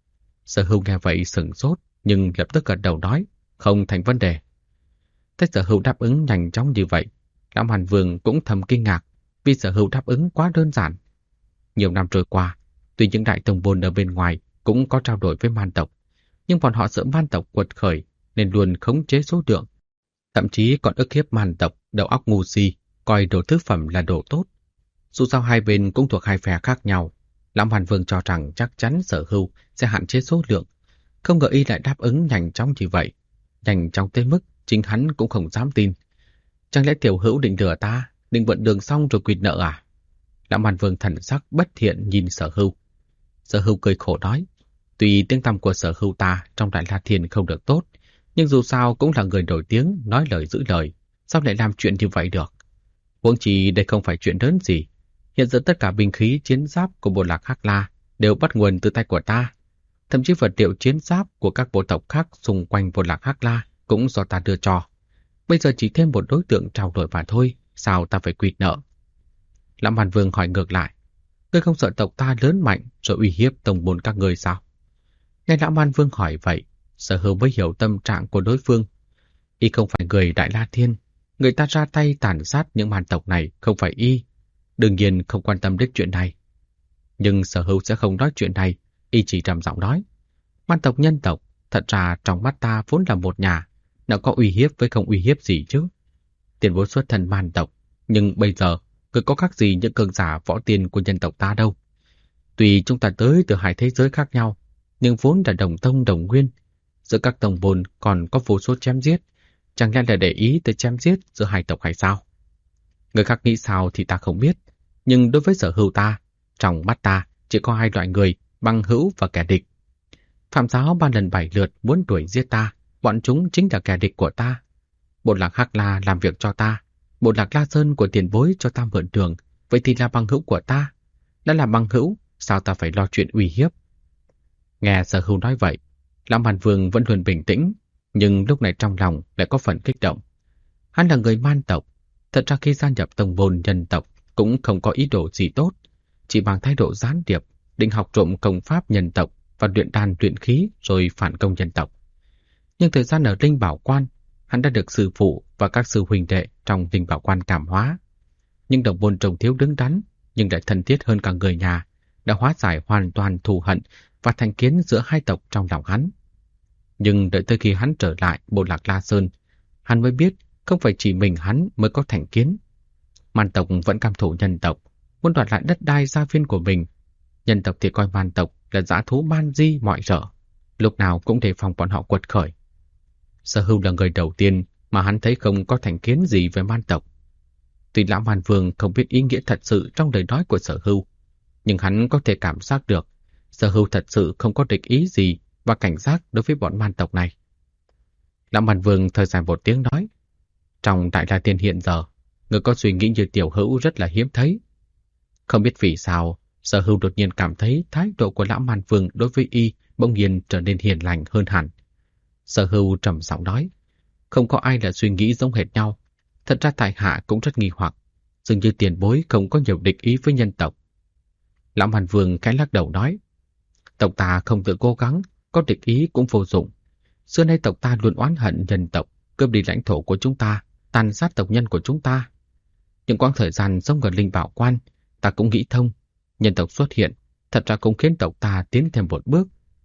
Sở Hưu nghe vậy sửng sốt, nhưng lập tức gật đầu nói, không thành vấn đề. Thấy Sở Hưu đáp ứng nhanh chóng như vậy, Lão Hoàn Vương cũng thầm kinh ngạc, vì Sở Hưu đáp ứng quá đơn giản. Nhiều năm trôi qua, tuy những đại tông môn ở bên ngoài cũng có trao đổi với man tộc, nhưng bọn họ sợ man tộc quật khởi nên luôn khống chế số lượng, thậm chí còn ức hiếp man tộc đầu óc ngu si, coi đồ thứ phẩm là đồ tốt. Dù sao hai bên cũng thuộc hai phe khác nhau, Lão Hoàn Vương cho rằng chắc chắn Sở Hưu sẽ hạn chế số lượng, không ngờ y lại đáp ứng nhanh chóng như vậy, nhanh chóng tới mức chính hắn cũng không dám tin. Chẳng lẽ tiểu hữu định lừa ta, định vận đường xong rồi quỵt nợ à? Lão Hoàn Vương thần sắc bất thiện nhìn Sở Hưu. Sở Hưu cười khổ nói, tuy tiếng tăm của Sở Hưu ta trong Đại La Thiên không được tốt, nhưng dù sao cũng là người nổi tiếng, nói lời giữ lời, sao lại làm chuyện như vậy được? Huống chi đây không phải chuyện lớn gì. Hiện giờ tất cả binh khí chiến giáp của bộ lạc Hắc La đều bắt nguồn từ tay của ta. Thậm chí vật liệu chiến giáp của các bộ tộc khác xung quanh bộ lạc Hắc La cũng do ta đưa cho. Bây giờ chỉ thêm một đối tượng trao đổi mà thôi, sao ta phải quỵt nợ? Lão Hoàn Vương hỏi ngược lại, ngươi không sợ tộc ta lớn mạnh rồi uy hiếp tông môn các ngươi sao? Nghe Lão Hoàn Vương hỏi vậy, Sở Hưu mới hiểu tâm trạng của đối phương. Y không phải người Đại La Thiên, người ta ra tay tàn sát những man tộc này không phải y, đương nhiên không quan tâm đến chuyện này. Nhưng Sở Hưu sẽ không nói chuyện này, y chỉ trầm giọng nói, man tộc nhân tộc, thật ra trong mắt ta vốn là một nhà, nào có uy hiếp với không uy hiếp gì chứ? Tiền bối xuất thân man tộc, nhưng bây giờ người có khác gì những cường giả võ tiên của nhân tộc ta đâu. Tuy chúng ta tới từ hai thế giới khác nhau, nhưng vốn là đồng tông đồng nguyên. Giữa các tông môn còn có vô số chém giết, chẳng lẽ là để ý tới chém giết giữa hai tộc hay sao? Người khác nghĩ sao thì ta không biết, nhưng đối với Sở Hưu ta, trong mắt ta chỉ có hai loại người, bằng hữu và kẻ địch. Phạm Giáo 3 lần 7 lượt muốn đuổi giết ta, bọn chúng chính là kẻ địch của ta. Bộ lạc Hắc La làm việc cho ta, bộ lạc La Sơn của tiền bối cho ta mượn đường, vậy thì là bằng hữu của ta. Đã là bằng hữu, sao ta phải lo chuyện uy hiếp? Nghe Sở Hưu nói vậy, Lão Hoàn Vương vẫn luôn bình tĩnh, nhưng lúc này trong lòng lại có phần kích động. Hắn là người man tộc, thật ra khi gia nhập tông môn nhân tộc cũng không có ý đồ gì tốt, chỉ bằng thái độ gián điệp, định học trộm công pháp nhân tộc và luyện đan luyện khí rồi phản công nhân tộc. Nhưng thời gian ở Linh Bảo Quan, hắn đã được sư phụ và các sư huynh đệ trong Linh Bảo Quan cảm hóa. Nhưng đồng môn trông thiếu đứng đắn, nhưng lại thân thiết hơn cả người nhà, đã hóa giải hoàn toàn thù hận và thành kiến giữa hai tộc trong lòng hắn. Nhưng đợi tới khi hắn trở lại bộ lạc La Sơn, hắn mới biết không phải chỉ mình hắn mới có thành kiến. Man tộc vẫn căm thù nhân tộc, muốn đoạt lại đất đai gia viên của mình. Nhân tộc thì coi man tộc là dã thú man di mọi rợ, lúc nào cũng đề phòng bọn họ quật khởi. Sở Hưu là người đầu tiên mà hắn thấy không có thành kiến gì về man tộc. Tuy Lão Hoàn Vương không biết ý nghĩa thật sự trong lời nói của Sở Hưu, nhưng hắn có thể cảm giác được Sở Hưu thật sự không có địch ý gì và cảnh giác đối với bọn man tộc này. Lão Hoàn Vương thở dài một tiếng nói, trong Đại La Tiên hiện giờ, người có suy nghĩ như tiểu hữu rất là hiếm thấy. Không biết vì sao, Sở Hưu đột nhiên cảm thấy thái độ của Lão Hoàn Vương đối với y bỗng nhiên trở nên hiền lành hơn hẳn. Sở Hưu trầm giọng nói, không có ai là suy nghĩ giống hệt nhau. Thật ra tại hạ cũng rất nghi hoặc, dường như tiền bối không có nhiều địch ý với nhân tộc. Lão Hoàn Vương khẽ lắc đầu nói, tộc ta không tự cố gắng, có địch ý cũng vô dụng. Xưa nay tộc ta luôn oán hận nhân tộc, cướp đi lãnh thổ của chúng ta, tàn sát tộc nhân của chúng ta. Những quãng thời gian sống ở Linh Bảo Quan, ta cũng nghĩ thông, nhân tộc xuất hiện, thật ra cũng khiến tộc ta tiến thêm một bước.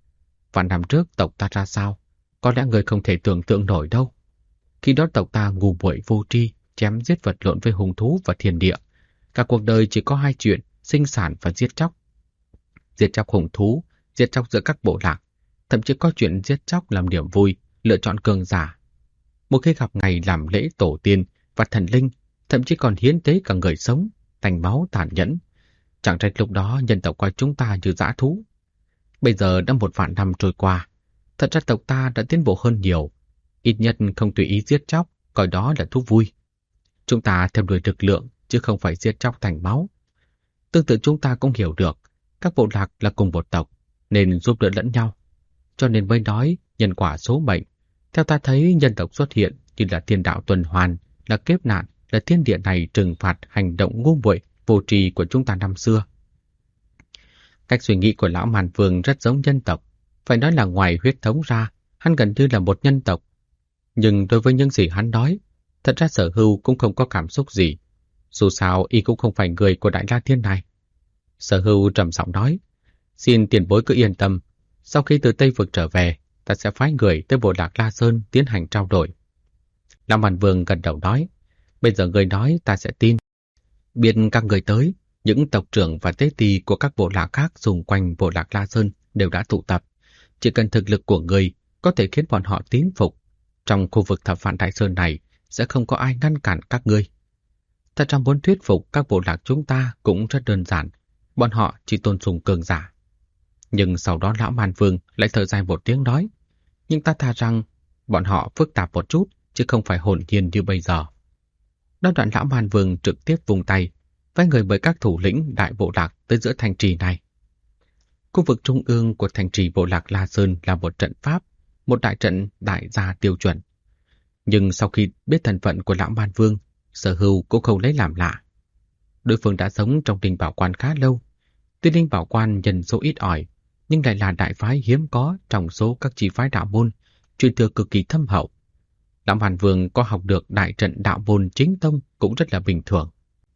Vạn năm trước tộc ta ra sao, có lẽ người không thể tưởng tượng nổi đâu. Khi đó tộc ta ngu muội vô tri, chém giết vật lộn với hung thú và thiên địa. Cả cuộc đời chỉ có hai chuyện, sinh sản và giết chóc. Giết chóc hung thú, giết chóc giữa các bộ lạc, thậm chí có chuyện giết chóc làm niềm vui, lựa chọn cường giả. Một khi gặp ngày làm lễ tổ tiên và thần linh, thậm chí còn hiến tế cả người sống, tanh máu tàn nhẫn. Chẳng trách lúc đó nhân tộc coi chúng ta như dã thú. Bây giờ đã 1.000 năm trôi qua, thật ra tộc ta đã tiến bộ hơn nhiều. Ít nhất không tùy ý giết chóc, coi đó là thú vui. Chúng ta theo đuổi lực lượng, chứ không phải giết chóc thành máu. Tương tự chúng ta cũng hiểu được, các bộ lạc là cùng một tộc, nên giúp đỡ lẫn nhau. Cho nên mới nói nhân quả số mệnh. Theo ta thấy nhân tộc xuất hiện như là thiên đạo tuần hoàn, là kiếp nạn, là thiên địa này trừng phạt hành động ngu muội vô tri của chúng ta năm xưa. Cách suy nghĩ của lão Màn Vương rất giống nhân tộc. Phải nói là ngoài huyết thống ra, hắn gần như là một nhân tộc. Nhưng đối với những gì hắn nói, thật ra Sở Hưu cũng không có cảm xúc gì. Dù sao, y cũng không phải người của Đại La Thiên này. Sở Hưu trầm giọng nói, xin tiền bối cứ yên tâm. Sau khi từ Tây Vực trở về, ta sẽ phái người tới bộ lạc La Sơn tiến hành trao đổi. Lão Màn Vương gật đầu nói, bây giờ người nói ta sẽ tin. Biết các người tới, những tộc trưởng và tế ti của các bộ lạc khác xung quanh bộ lạc La Sơn đều đã tụ tập. Chỉ cần thực lực của người có thể khiến bọn họ tín phục, trong khu vực Thập Vạn Đại Sơn này sẽ không có ai ngăn cản các ngươi. Thật ra muốn thuyết phục các bộ lạc chúng ta cũng rất đơn giản, bọn họ chỉ tôn sùng cường giả. Nhưng sau đó lão Man Vương lại thở dài một tiếng nói, nhưng ta thà rằng bọn họ phức tạp một chút, chứ không phải hồn nhiên như bây giờ. Nói đoạn lão Man Vương trực tiếp vùng tay, phái người bởi các thủ lĩnh đại bộ lạc tới giữa thành trì này. Khu vực trung ương của thành trì bộ lạc La Sơn là một trận pháp, một đại trận đại gia tiêu chuẩn. Nhưng sau khi biết thân phận của lão Man Vương, Sở Hưu cũng không lấy làm lạ. Đối phương đã sống trong Linh Bảo Quan khá lâu. Tuy Linh Bảo Quan nhân số ít ỏi, nhưng lại là đại phái hiếm có trong số các chi phái đạo môn, truyền thừa cực kỳ thâm hậu. Lão Man Vương có học được đại trận đạo môn chính tông cũng rất là bình thường.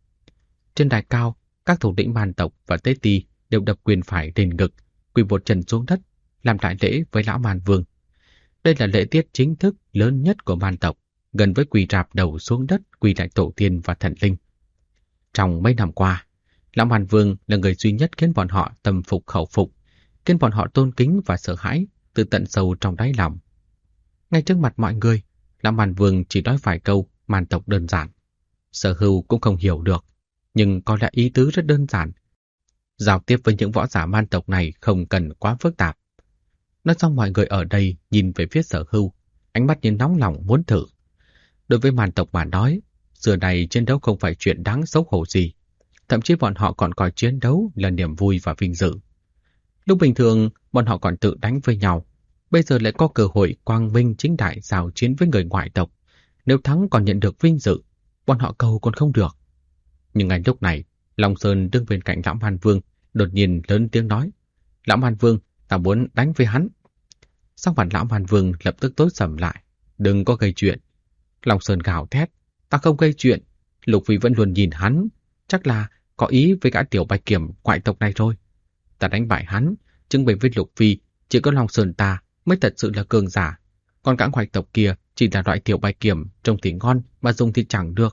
Trên đài cao, các thủ lĩnh man tộc và tế ti đều đập quyền phải lên ngực, quỳ một chân xuống đất, làm đại lễ với lão Man Vương. Đây là lễ tiết chính thức lớn nhất của man tộc, gần với quỳ rạp đầu xuống đất quỳ lại tổ tiên và thần linh. Trong mấy năm qua, lão Man Vương là người duy nhất khiến bọn họ tâm phục khẩu phục, khiến bọn họ tôn kính và sợ hãi từ tận sâu trong đáy lòng. Ngay trước mặt mọi người, lão Man Vương chỉ nói vài câu man tộc đơn giản. Sở Hưu cũng không hiểu được, nhưng có lẽ ý tứ rất đơn giản. Giao tiếp với những võ giả man tộc này không cần quá phức tạp. Nói xong mọi người ở đây nhìn về phía Sở Hưu, ánh mắt như nóng lòng muốn thử. Đối với man tộc mà nói, xưa này chiến đấu không phải chuyện đáng xấu hổ gì. Thậm chí bọn họ còn coi chiến đấu là niềm vui và vinh dự. Lúc bình thường, bọn họ còn tự đánh với nhau. Bây giờ lại có cơ hội quang minh chính đại giao chiến với người ngoại tộc. Nếu thắng còn nhận được vinh dự, bọn họ cầu còn không được. Nhưng ngay lúc này, Long Sơn đứng bên cạnh lão Man Vương, đột nhiên lớn tiếng nói, lão Man Vương, ta muốn đánh với hắn. Sắc mặt lão Man Vương lập tức tối sầm lại, đừng có gây chuyện. Long Sơn gào thét, ta không gây chuyện. Lục Phi vẫn luôn nhìn hắn, chắc là có ý với gã tiểu bạch kiểm ngoại tộc này rồi. Ta đánh bại hắn, chứng minh với Lục Phi, chỉ có Long Sơn ta mới thật sự là cường giả. Còn gã ngoại tộc kia chỉ là loại tiểu bạch kiểm, trông thì ngon mà dùng thì chẳng được.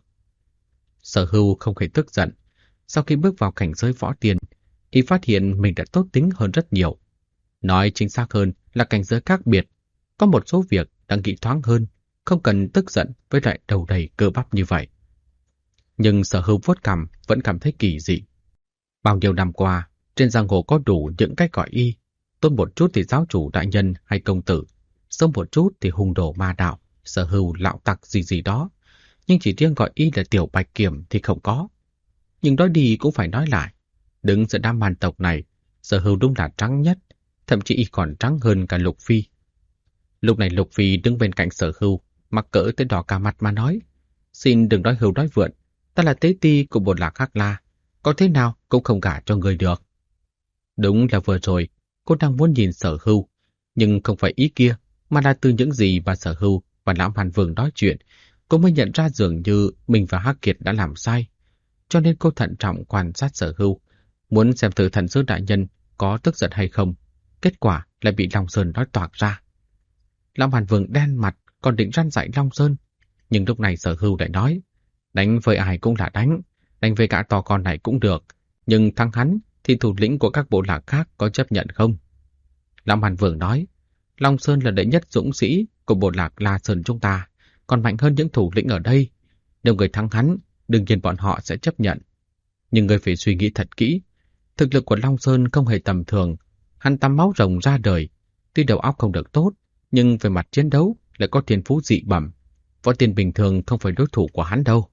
Sở Hưu không hề tức giận. Sau khi bước vào cảnh giới võ tiên, y phát hiện mình đã tốt tính hơn rất nhiều. Nói chính xác hơn là cảnh giới khác biệt. Có một số việc đang nghĩ thoáng hơn, không cần tức giận với loại đầu đầy cơ bắp như vậy. Nhưng Sở Hưu vuốt cằm vẫn cảm thấy kỳ dị. Bao nhiêu năm qua, trên giang hồ có đủ những cách gọi y. Tốt một chút thì giáo chủ đại nhân hay công tử, sâu một chút thì hung đồ ma đạo, Sở Hưu lão tặc gì gì đó. Nhưng chỉ riêng gọi y là tiểu bạch kiểm thì không có. Nhưng nói đi cũng phải nói lại, đứng giữa đám man tộc này, Sở Hưu đúng là trắng nhất, thậm chí y còn trắng hơn cả Lục Phi. Lúc này Lục Phi đứng bên cạnh Sở Hưu, mắc cỡ tới đỏ cả mặt mà nói, xin đừng nói hưu nói vượn, ta là tế ti của bộ lạc Hắc La, có thế nào cũng không gả cho người được. Đúng là vừa rồi, cô đang muốn nhìn Sở Hưu, nhưng không phải ý kia, mà là từ những gì mà Sở Hưu và lão Man Vương nói chuyện, cô mới nhận ra dường như mình và Hắc Kiệt đã làm sai. Cho nên cô thận trọng quan sát Sở Hưu, muốn xem thử thần sứ đại nhân có tức giận hay không. Kết quả lại bị Long Sơn nói toạc ra. Lão Man Vương đen mặt còn định răn dạy Long Sơn, nhưng lúc này Sở Hưu lại nói, đánh với ai cũng là đánh với cả to con này cũng được, nhưng thắng hắn thì thủ lĩnh của các bộ lạc khác có chấp nhận không? Lão Man Vương nói, Long Sơn là đệ nhất dũng sĩ của bộ lạc La Sơn chúng ta, còn mạnh hơn những thủ lĩnh ở đây. Nếu người thắng hắn, đương nhiên bọn họ sẽ chấp nhận. Nhưng người phải suy nghĩ thật kỹ. Thực lực của Long Sơn không hề tầm thường. Hắn tắm máu rồng ra đời. Tuy đầu óc không được tốt, nhưng về mặt chiến đấu lại có thiên phú dị bẩm. Võ tiên bình thường không phải đối thủ của hắn đâu.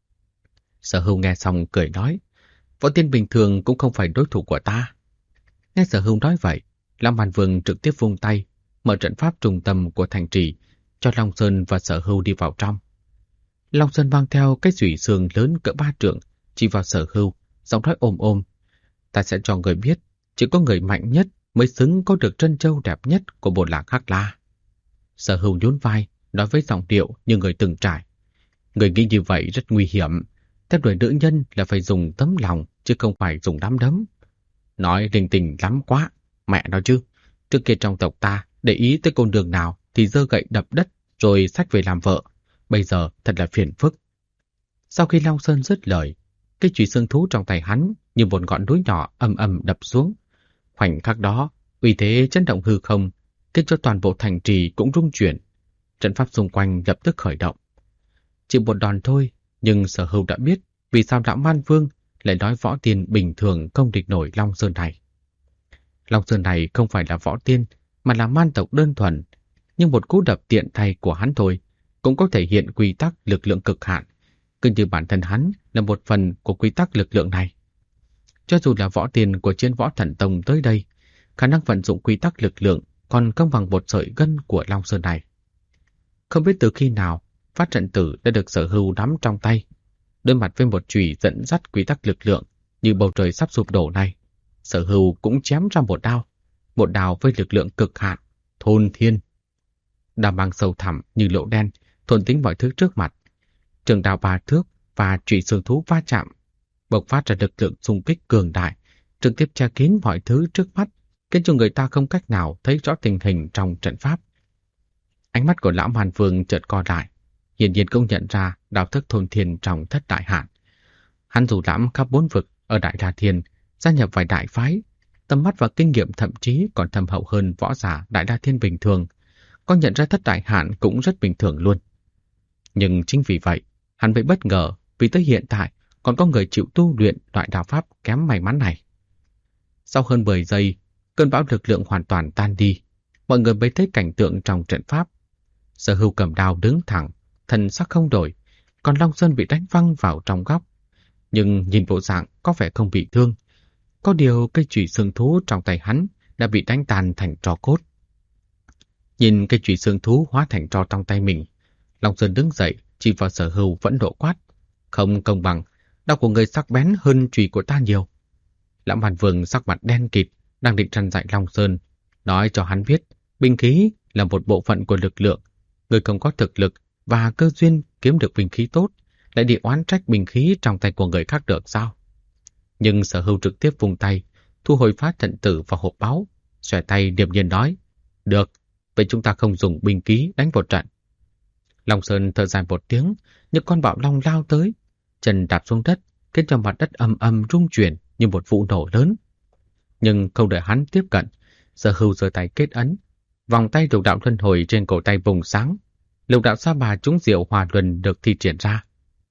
Sở Hưu nghe xong cười nói, võ tiên bình thường cũng không phải đối thủ của ta. Nghe Sở Hưu nói vậy, Long Man Vương trực tiếp vung tay, mở trận pháp trung tâm của thành trì, cho Long Sơn và Sở Hưu đi vào trong. Long Sơn mang theo cái chùy xương lớn cỡ 3 trượng, chỉ vào Sở Hưu, giọng nói ôm ôm. Ta sẽ cho người biết, chỉ có người mạnh nhất mới xứng có được trân châu đẹp nhất của bộ lạc Hắc La. Sở Hưu nhún vai, nói với giọng điệu như người từng trải. Người nghĩ như vậy rất nguy hiểm. Theo đuổi nữ nhân là phải dùng tấm lòng, chứ không phải dùng nắm đấm. Nói linh tinh lắm quá, mẹ nói chứ. Trước kia trong tộc ta, để ý tới con đường nào thì giơ gậy đập đất rồi xách về làm vợ. Bây giờ thật là phiền phức. Sau khi Long Sơn dứt lời, cái chùy xương thú trong tay hắn như một ngọn núi nhỏ ầm ầm đập xuống. Khoảnh khắc đó, uy thế chấn động hư không, khiến cho toàn bộ thành trì cũng rung chuyển. Trận pháp xung quanh lập tức khởi động. Chỉ một đòn thôi, nhưng Sở Hưu đã biết vì sao Lão Man Vương lại nói võ tiên bình thường không địch nổi Long Sơn này. Long Sơn này không phải là võ tiên, mà là man tộc đơn thuần, nhưng một cú đập tiện tay của hắn thôi cũng có thể hiện quy tắc lực lượng cực hạn, cứ như bản thân hắn là một phần của quy tắc lực lượng này. Cho dù là võ tiên của Chiến Võ Thần Tông tới đây, khả năng vận dụng quy tắc lực lượng còn không bằng một sợi gân của Long Sơn này. Không biết từ khi nào, phát trận tử đã được Sở Hưu nắm trong tay. Đối mặt với một chùy dẫn dắt quy tắc lực lượng như bầu trời sắp sụp đổ này, Sở Hưu cũng chém ra một đao với lực lượng cực hạn, thôn thiên. Đao mang sâu thẳm như lỗ đen, thôn tính mọi thứ trước mặt. Trường đao 3 thước và chùy xương thú va chạm, bộc phát ra lực lượng xung kích cường đại, trực tiếp che kín mọi thứ trước mắt, khiến cho người ta không cách nào thấy rõ tình hình trong trận pháp. Ánh mắt của Lão Man Vương chợt co lại, hiển nhiên cũng nhận ra đạo thức thôn thiên trong Thất Đại Hạn. Hắn dù lãm khắp 4 vực ở Đại La Thiên, gia nhập vài đại phái, tầm mắt và kinh nghiệm thậm chí còn thâm hậu hơn võ giả Đại La Thiên bình thường, có nhận ra Thất Đại Hạn cũng rất bình thường luôn. Nhưng chính vì vậy, hắn bị bất ngờ vì tới hiện tại còn có người chịu tu luyện loại đạo pháp kém may mắn này. Sau hơn 10 giây, cơn bão lực lượng hoàn toàn tan đi, mọi người mới thấy cảnh tượng trong trận pháp. Sở Hưu cầm đao đứng thẳng, thần sắc không đổi, còn Long Sơn bị đánh văng vào trong góc. Nhưng nhìn bộ dạng có vẻ không bị thương. Có điều cây chùy xương thú trong tay hắn đã bị đánh tan thành tro cốt. Nhìn cây chùy xương thú hóa thành tro trong tay mình, Long Sơn đứng dậy, chỉ vào Sở Hưu vẫn độ quát. Không công bằng, đao của người sắc bén hơn chùy của ta nhiều. Lão Man Vương sắc mặt đen kịt, đang định trăn dạy Long Sơn, nói cho hắn biết binh khí là một bộ phận của lực lượng. Người không có thực lực và cơ duyên kiếm được binh khí tốt, lại đi oán trách binh khí trong tay của người khác được sao? Nhưng Sở Hưu trực tiếp vung tay, thu hồi phát trận tử vào hộp báu, xòe tay điềm nhiên nói, được, vậy chúng ta không dùng binh khí đánh một trận. Long Sơn thở dài một tiếng, như con bạo long lao tới, chân đạp xuống đất, khiến cho mặt đất ầm ầm rung chuyển như một vụ nổ lớn. Nhưng không đợi hắn tiếp cận, Sở Hưu giơ tay kết ấn, vòng tay lục đạo luân hồi trên cổ tay bùng sáng, lục đạo sa bà trúng diệu hòa luân được thi triển ra.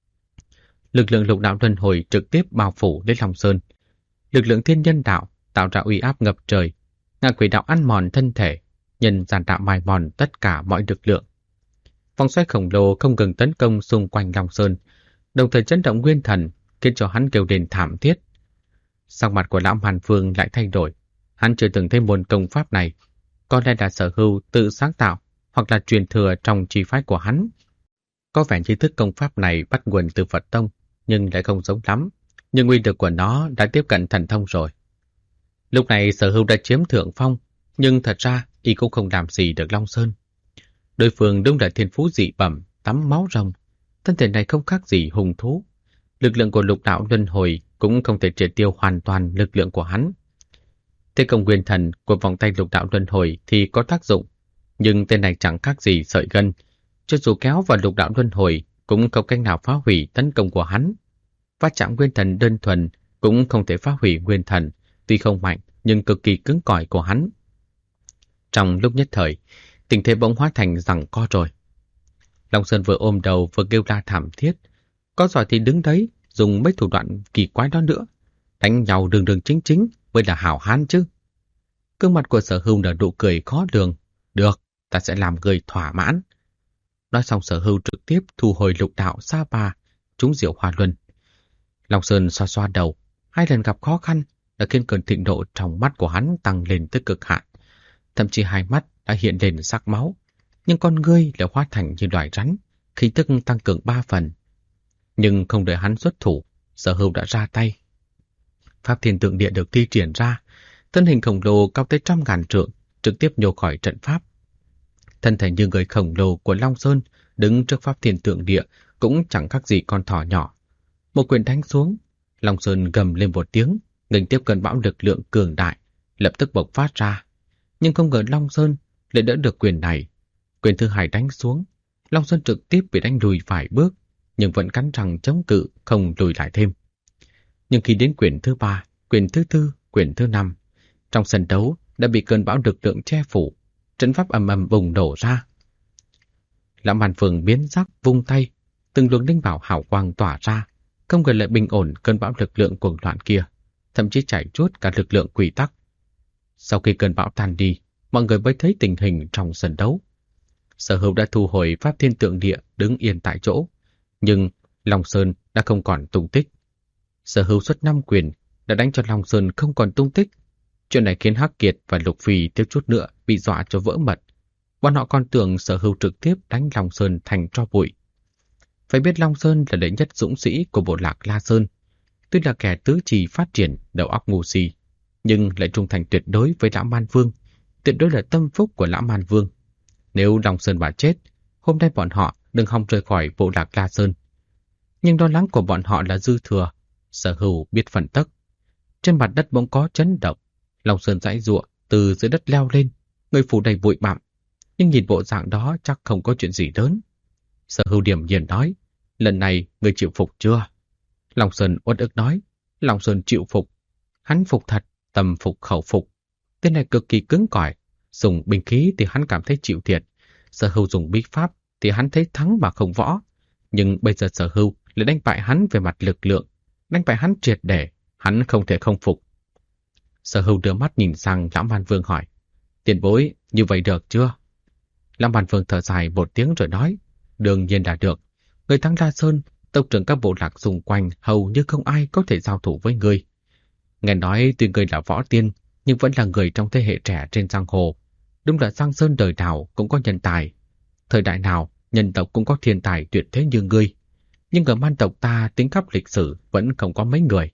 Lực lượng lục đạo luân hồi trực tiếp bao phủ lấy Long Sơn. Lực lượng thiên nhân đạo tạo ra uy áp ngập trời, ngạ quỷ đạo ăn mòn thân thể, nhân gian đạo mài mòn tất cả mọi lực lượng. Vòng xoay khổng lồ không ngừng tấn công xung quanh Long Sơn, đồng thời chấn động nguyên thần, khiến cho hắn kêu đền thảm thiết. Sắc mặt của Lão Man Vương lại thay đổi, hắn chưa từng thấy môn công pháp này, có lẽ là Sở Hưu tự sáng tạo hoặc là truyền thừa trong chi phái của hắn. Có vẻ như thức công pháp này bắt nguồn từ Phật Tông, nhưng lại không giống lắm, nhưng uy lực của nó đã tiếp cận thần thông rồi. Lúc này Sở Hưu đã chiếm thượng phong, nhưng thật ra y cũng không làm gì được Long Sơn. Đối phương đúng là thiên phú dị bẩm, tắm máu rồng, thân thể này không khác gì hung thú. Lực lượng của lục đạo luân hồi cũng không thể triệt tiêu hoàn toàn lực lượng của hắn. Thế công nguyên thần của vòng tay lục đạo luân hồi thì có tác dụng, nhưng tên này chẳng khác gì sợi gân, cho dù kéo vào lục đạo luân hồi cũng không cách nào phá hủy tấn công của hắn. Va chạm nguyên thần đơn thuần cũng không thể phá hủy nguyên thần, tuy không mạnh nhưng cực kỳ cứng cỏi của hắn. Trong lúc nhất thời, tình thế bỗng hóa thành giằng co rồi. Long Sơn vừa ôm đầu vừa kêu la thảm thiết, có giỏi thì đứng đấy dùng mấy thủ đoạn kỳ quái đó nữa, đánh nhau đường đường chính chính mới là hảo hán chứ. Gương mặt của Sở Hưu nở nụ cười khó lường. Được, ta sẽ làm người thỏa mãn. Nói xong Sở Hưu trực tiếp thu hồi lục đạo sa bà trúng diệu hòa luân. Long Sơn xoa xoa đầu, 2 lần gặp khó khăn đã khiến cơn thịnh nộ trong mắt của hắn tăng lên tới cực hạn. Thậm chí 2 mắt đã hiện lên sắc máu, nhưng con ngươi lại hóa thành như loài rắn, khí tức tăng cường 3 phần. Nhưng không đợi hắn xuất thủ, Sở Hưu đã ra tay. Pháp thiên tượng địa được thi triển ra, thân hình khổng lồ cao tới 100.000 trượng, trực tiếp nhô khỏi trận pháp. Thân thể như người khổng lồ của Long Sơn đứng trước pháp thiên tượng địa cũng chẳng khác gì con thỏ nhỏ. Một quyền đánh xuống, Long Sơn gầm lên một tiếng, nghênh tiếp cơn bão lực lượng cường đại, lập tức bộc phát ra. Nhưng không ngờ Long Sơn lại đỡ được quyền này. Quyền thứ hai đánh xuống, Long Sơn trực tiếp bị đánh lùi vài bước, nhưng vẫn cắn răng chống cự, không lùi lại thêm. Nhưng khi đến quyền thứ ba, quyền thứ tư, quyền thứ năm, trong sân đấu đã bị cơn bão lực lượng che phủ, trận pháp ầm ầm bùng nổ ra. Lãm Hàn Phường biến sắc vung tay, từng luồng linh bảo hào quang tỏa ra, không ngờ lại bình ổn cơn bão lực lượng cuồng loạn kia, thậm chí chảy chuốt cả lực lượng quy tắc. Sau khi cơn bão tan đi, mọi người mới thấy tình hình trong sân đấu. Sở Hưu đã thu hồi pháp thiên tượng địa, đứng yên tại chỗ, nhưng Long Sơn đã không còn tung tích. Sở Hưu xuất 5 quyền đã đánh cho Long Sơn không còn tung tích. Chuyện này khiến Hắc Kiệt và Lục Phi thiếu chút nữa bị dọa cho vỡ mật. Bọn họ còn tưởng Sở Hưu trực tiếp đánh Long Sơn thành tro bụi. Phải biết Long Sơn là đệ nhất dũng sĩ của bộ lạc La Sơn, tuy là kẻ tứ trì phát triển, đầu óc ngu si, nhưng lại trung thành tuyệt đối với Lãm Man Vương, tuyệt đối là tâm phúc của Lãm Man Vương. Nếu Long Sơn bà chết, hôm nay bọn họ đừng hòng rời khỏi bộ lạc La Sơn. Nhưng lo lắng của bọn họ là dư thừa. Sở Hưu biết phần tắc. Trên mặt đất bỗng có chấn động. Long Sơn giãy giụa từ dưới đất leo lên, người phủ đầy bụi bặm. Nhưng nhìn bộ dạng đó chắc không có chuyện gì lớn. Sở Hưu điềm nhiên nói, lần này người chịu phục chưa? Long Sơn uất ức nói, Long Sơn chịu phục. Hắn phục thật, tâm phục khẩu phục. Tên này cực kỳ cứng cỏi. Dùng binh khí thì hắn cảm thấy chịu thiệt. Sở Hưu dùng bí pháp thì hắn thấy thắng mà không võ. Nhưng bây giờ Sở Hưu lại đánh bại hắn về mặt lực lượng, đánh bại hắn triệt để, hắn không thể không phục. Sở Hưu đưa mắt nhìn sang Lãm Man Vương hỏi, tiền bối, như vậy được chưa? Lãm Man Vương thở dài một tiếng rồi nói, đương nhiên là được. Người thắng La Sơn, tộc trưởng các bộ lạc xung quanh hầu như không ai có thể giao thủ với ngươi. Nghe nói tuy ngươi là võ tiên, nhưng vẫn là người trong thế hệ trẻ trên giang hồ. Đúng là Giang Sơn đời nào cũng có nhân tài. Thời đại nào, nhân tộc cũng có thiên tài tuyệt thế như ngươi. Nhưng ở Man tộc ta tính khắp lịch sử vẫn không có mấy người.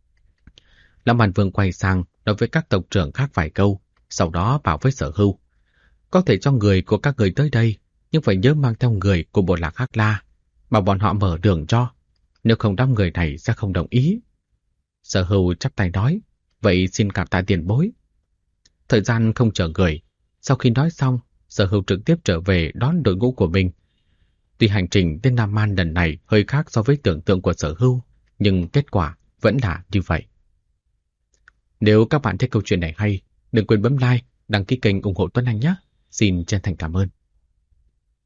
Lãm Man Vương quay sang nói với các tộc trưởng khác vài câu, sau đó bảo với Sở Hưu, có thể cho người của các người tới đây, nhưng phải nhớ mang theo người của bộ lạc Hắc La, bảo bọn họ mở đường cho, nếu không đám người này sẽ không đồng ý. Sở Hưu chắp tay nói, vậy xin cảm tạ tiền bối. Thời gian không chờ người, sau khi nói xong, Sở Hưu trực tiếp trở về đón đội ngũ của mình. Tuy hành trình đến Nam Man lần này hơi khác so với tưởng tượng của Sở Hưu, nhưng kết quả vẫn là như vậy. Nếu các bạn thích câu chuyện này hay, đừng quên bấm like, đăng ký kênh ủng hộ Tuấn Anh nhé. Xin chân thành cảm ơn.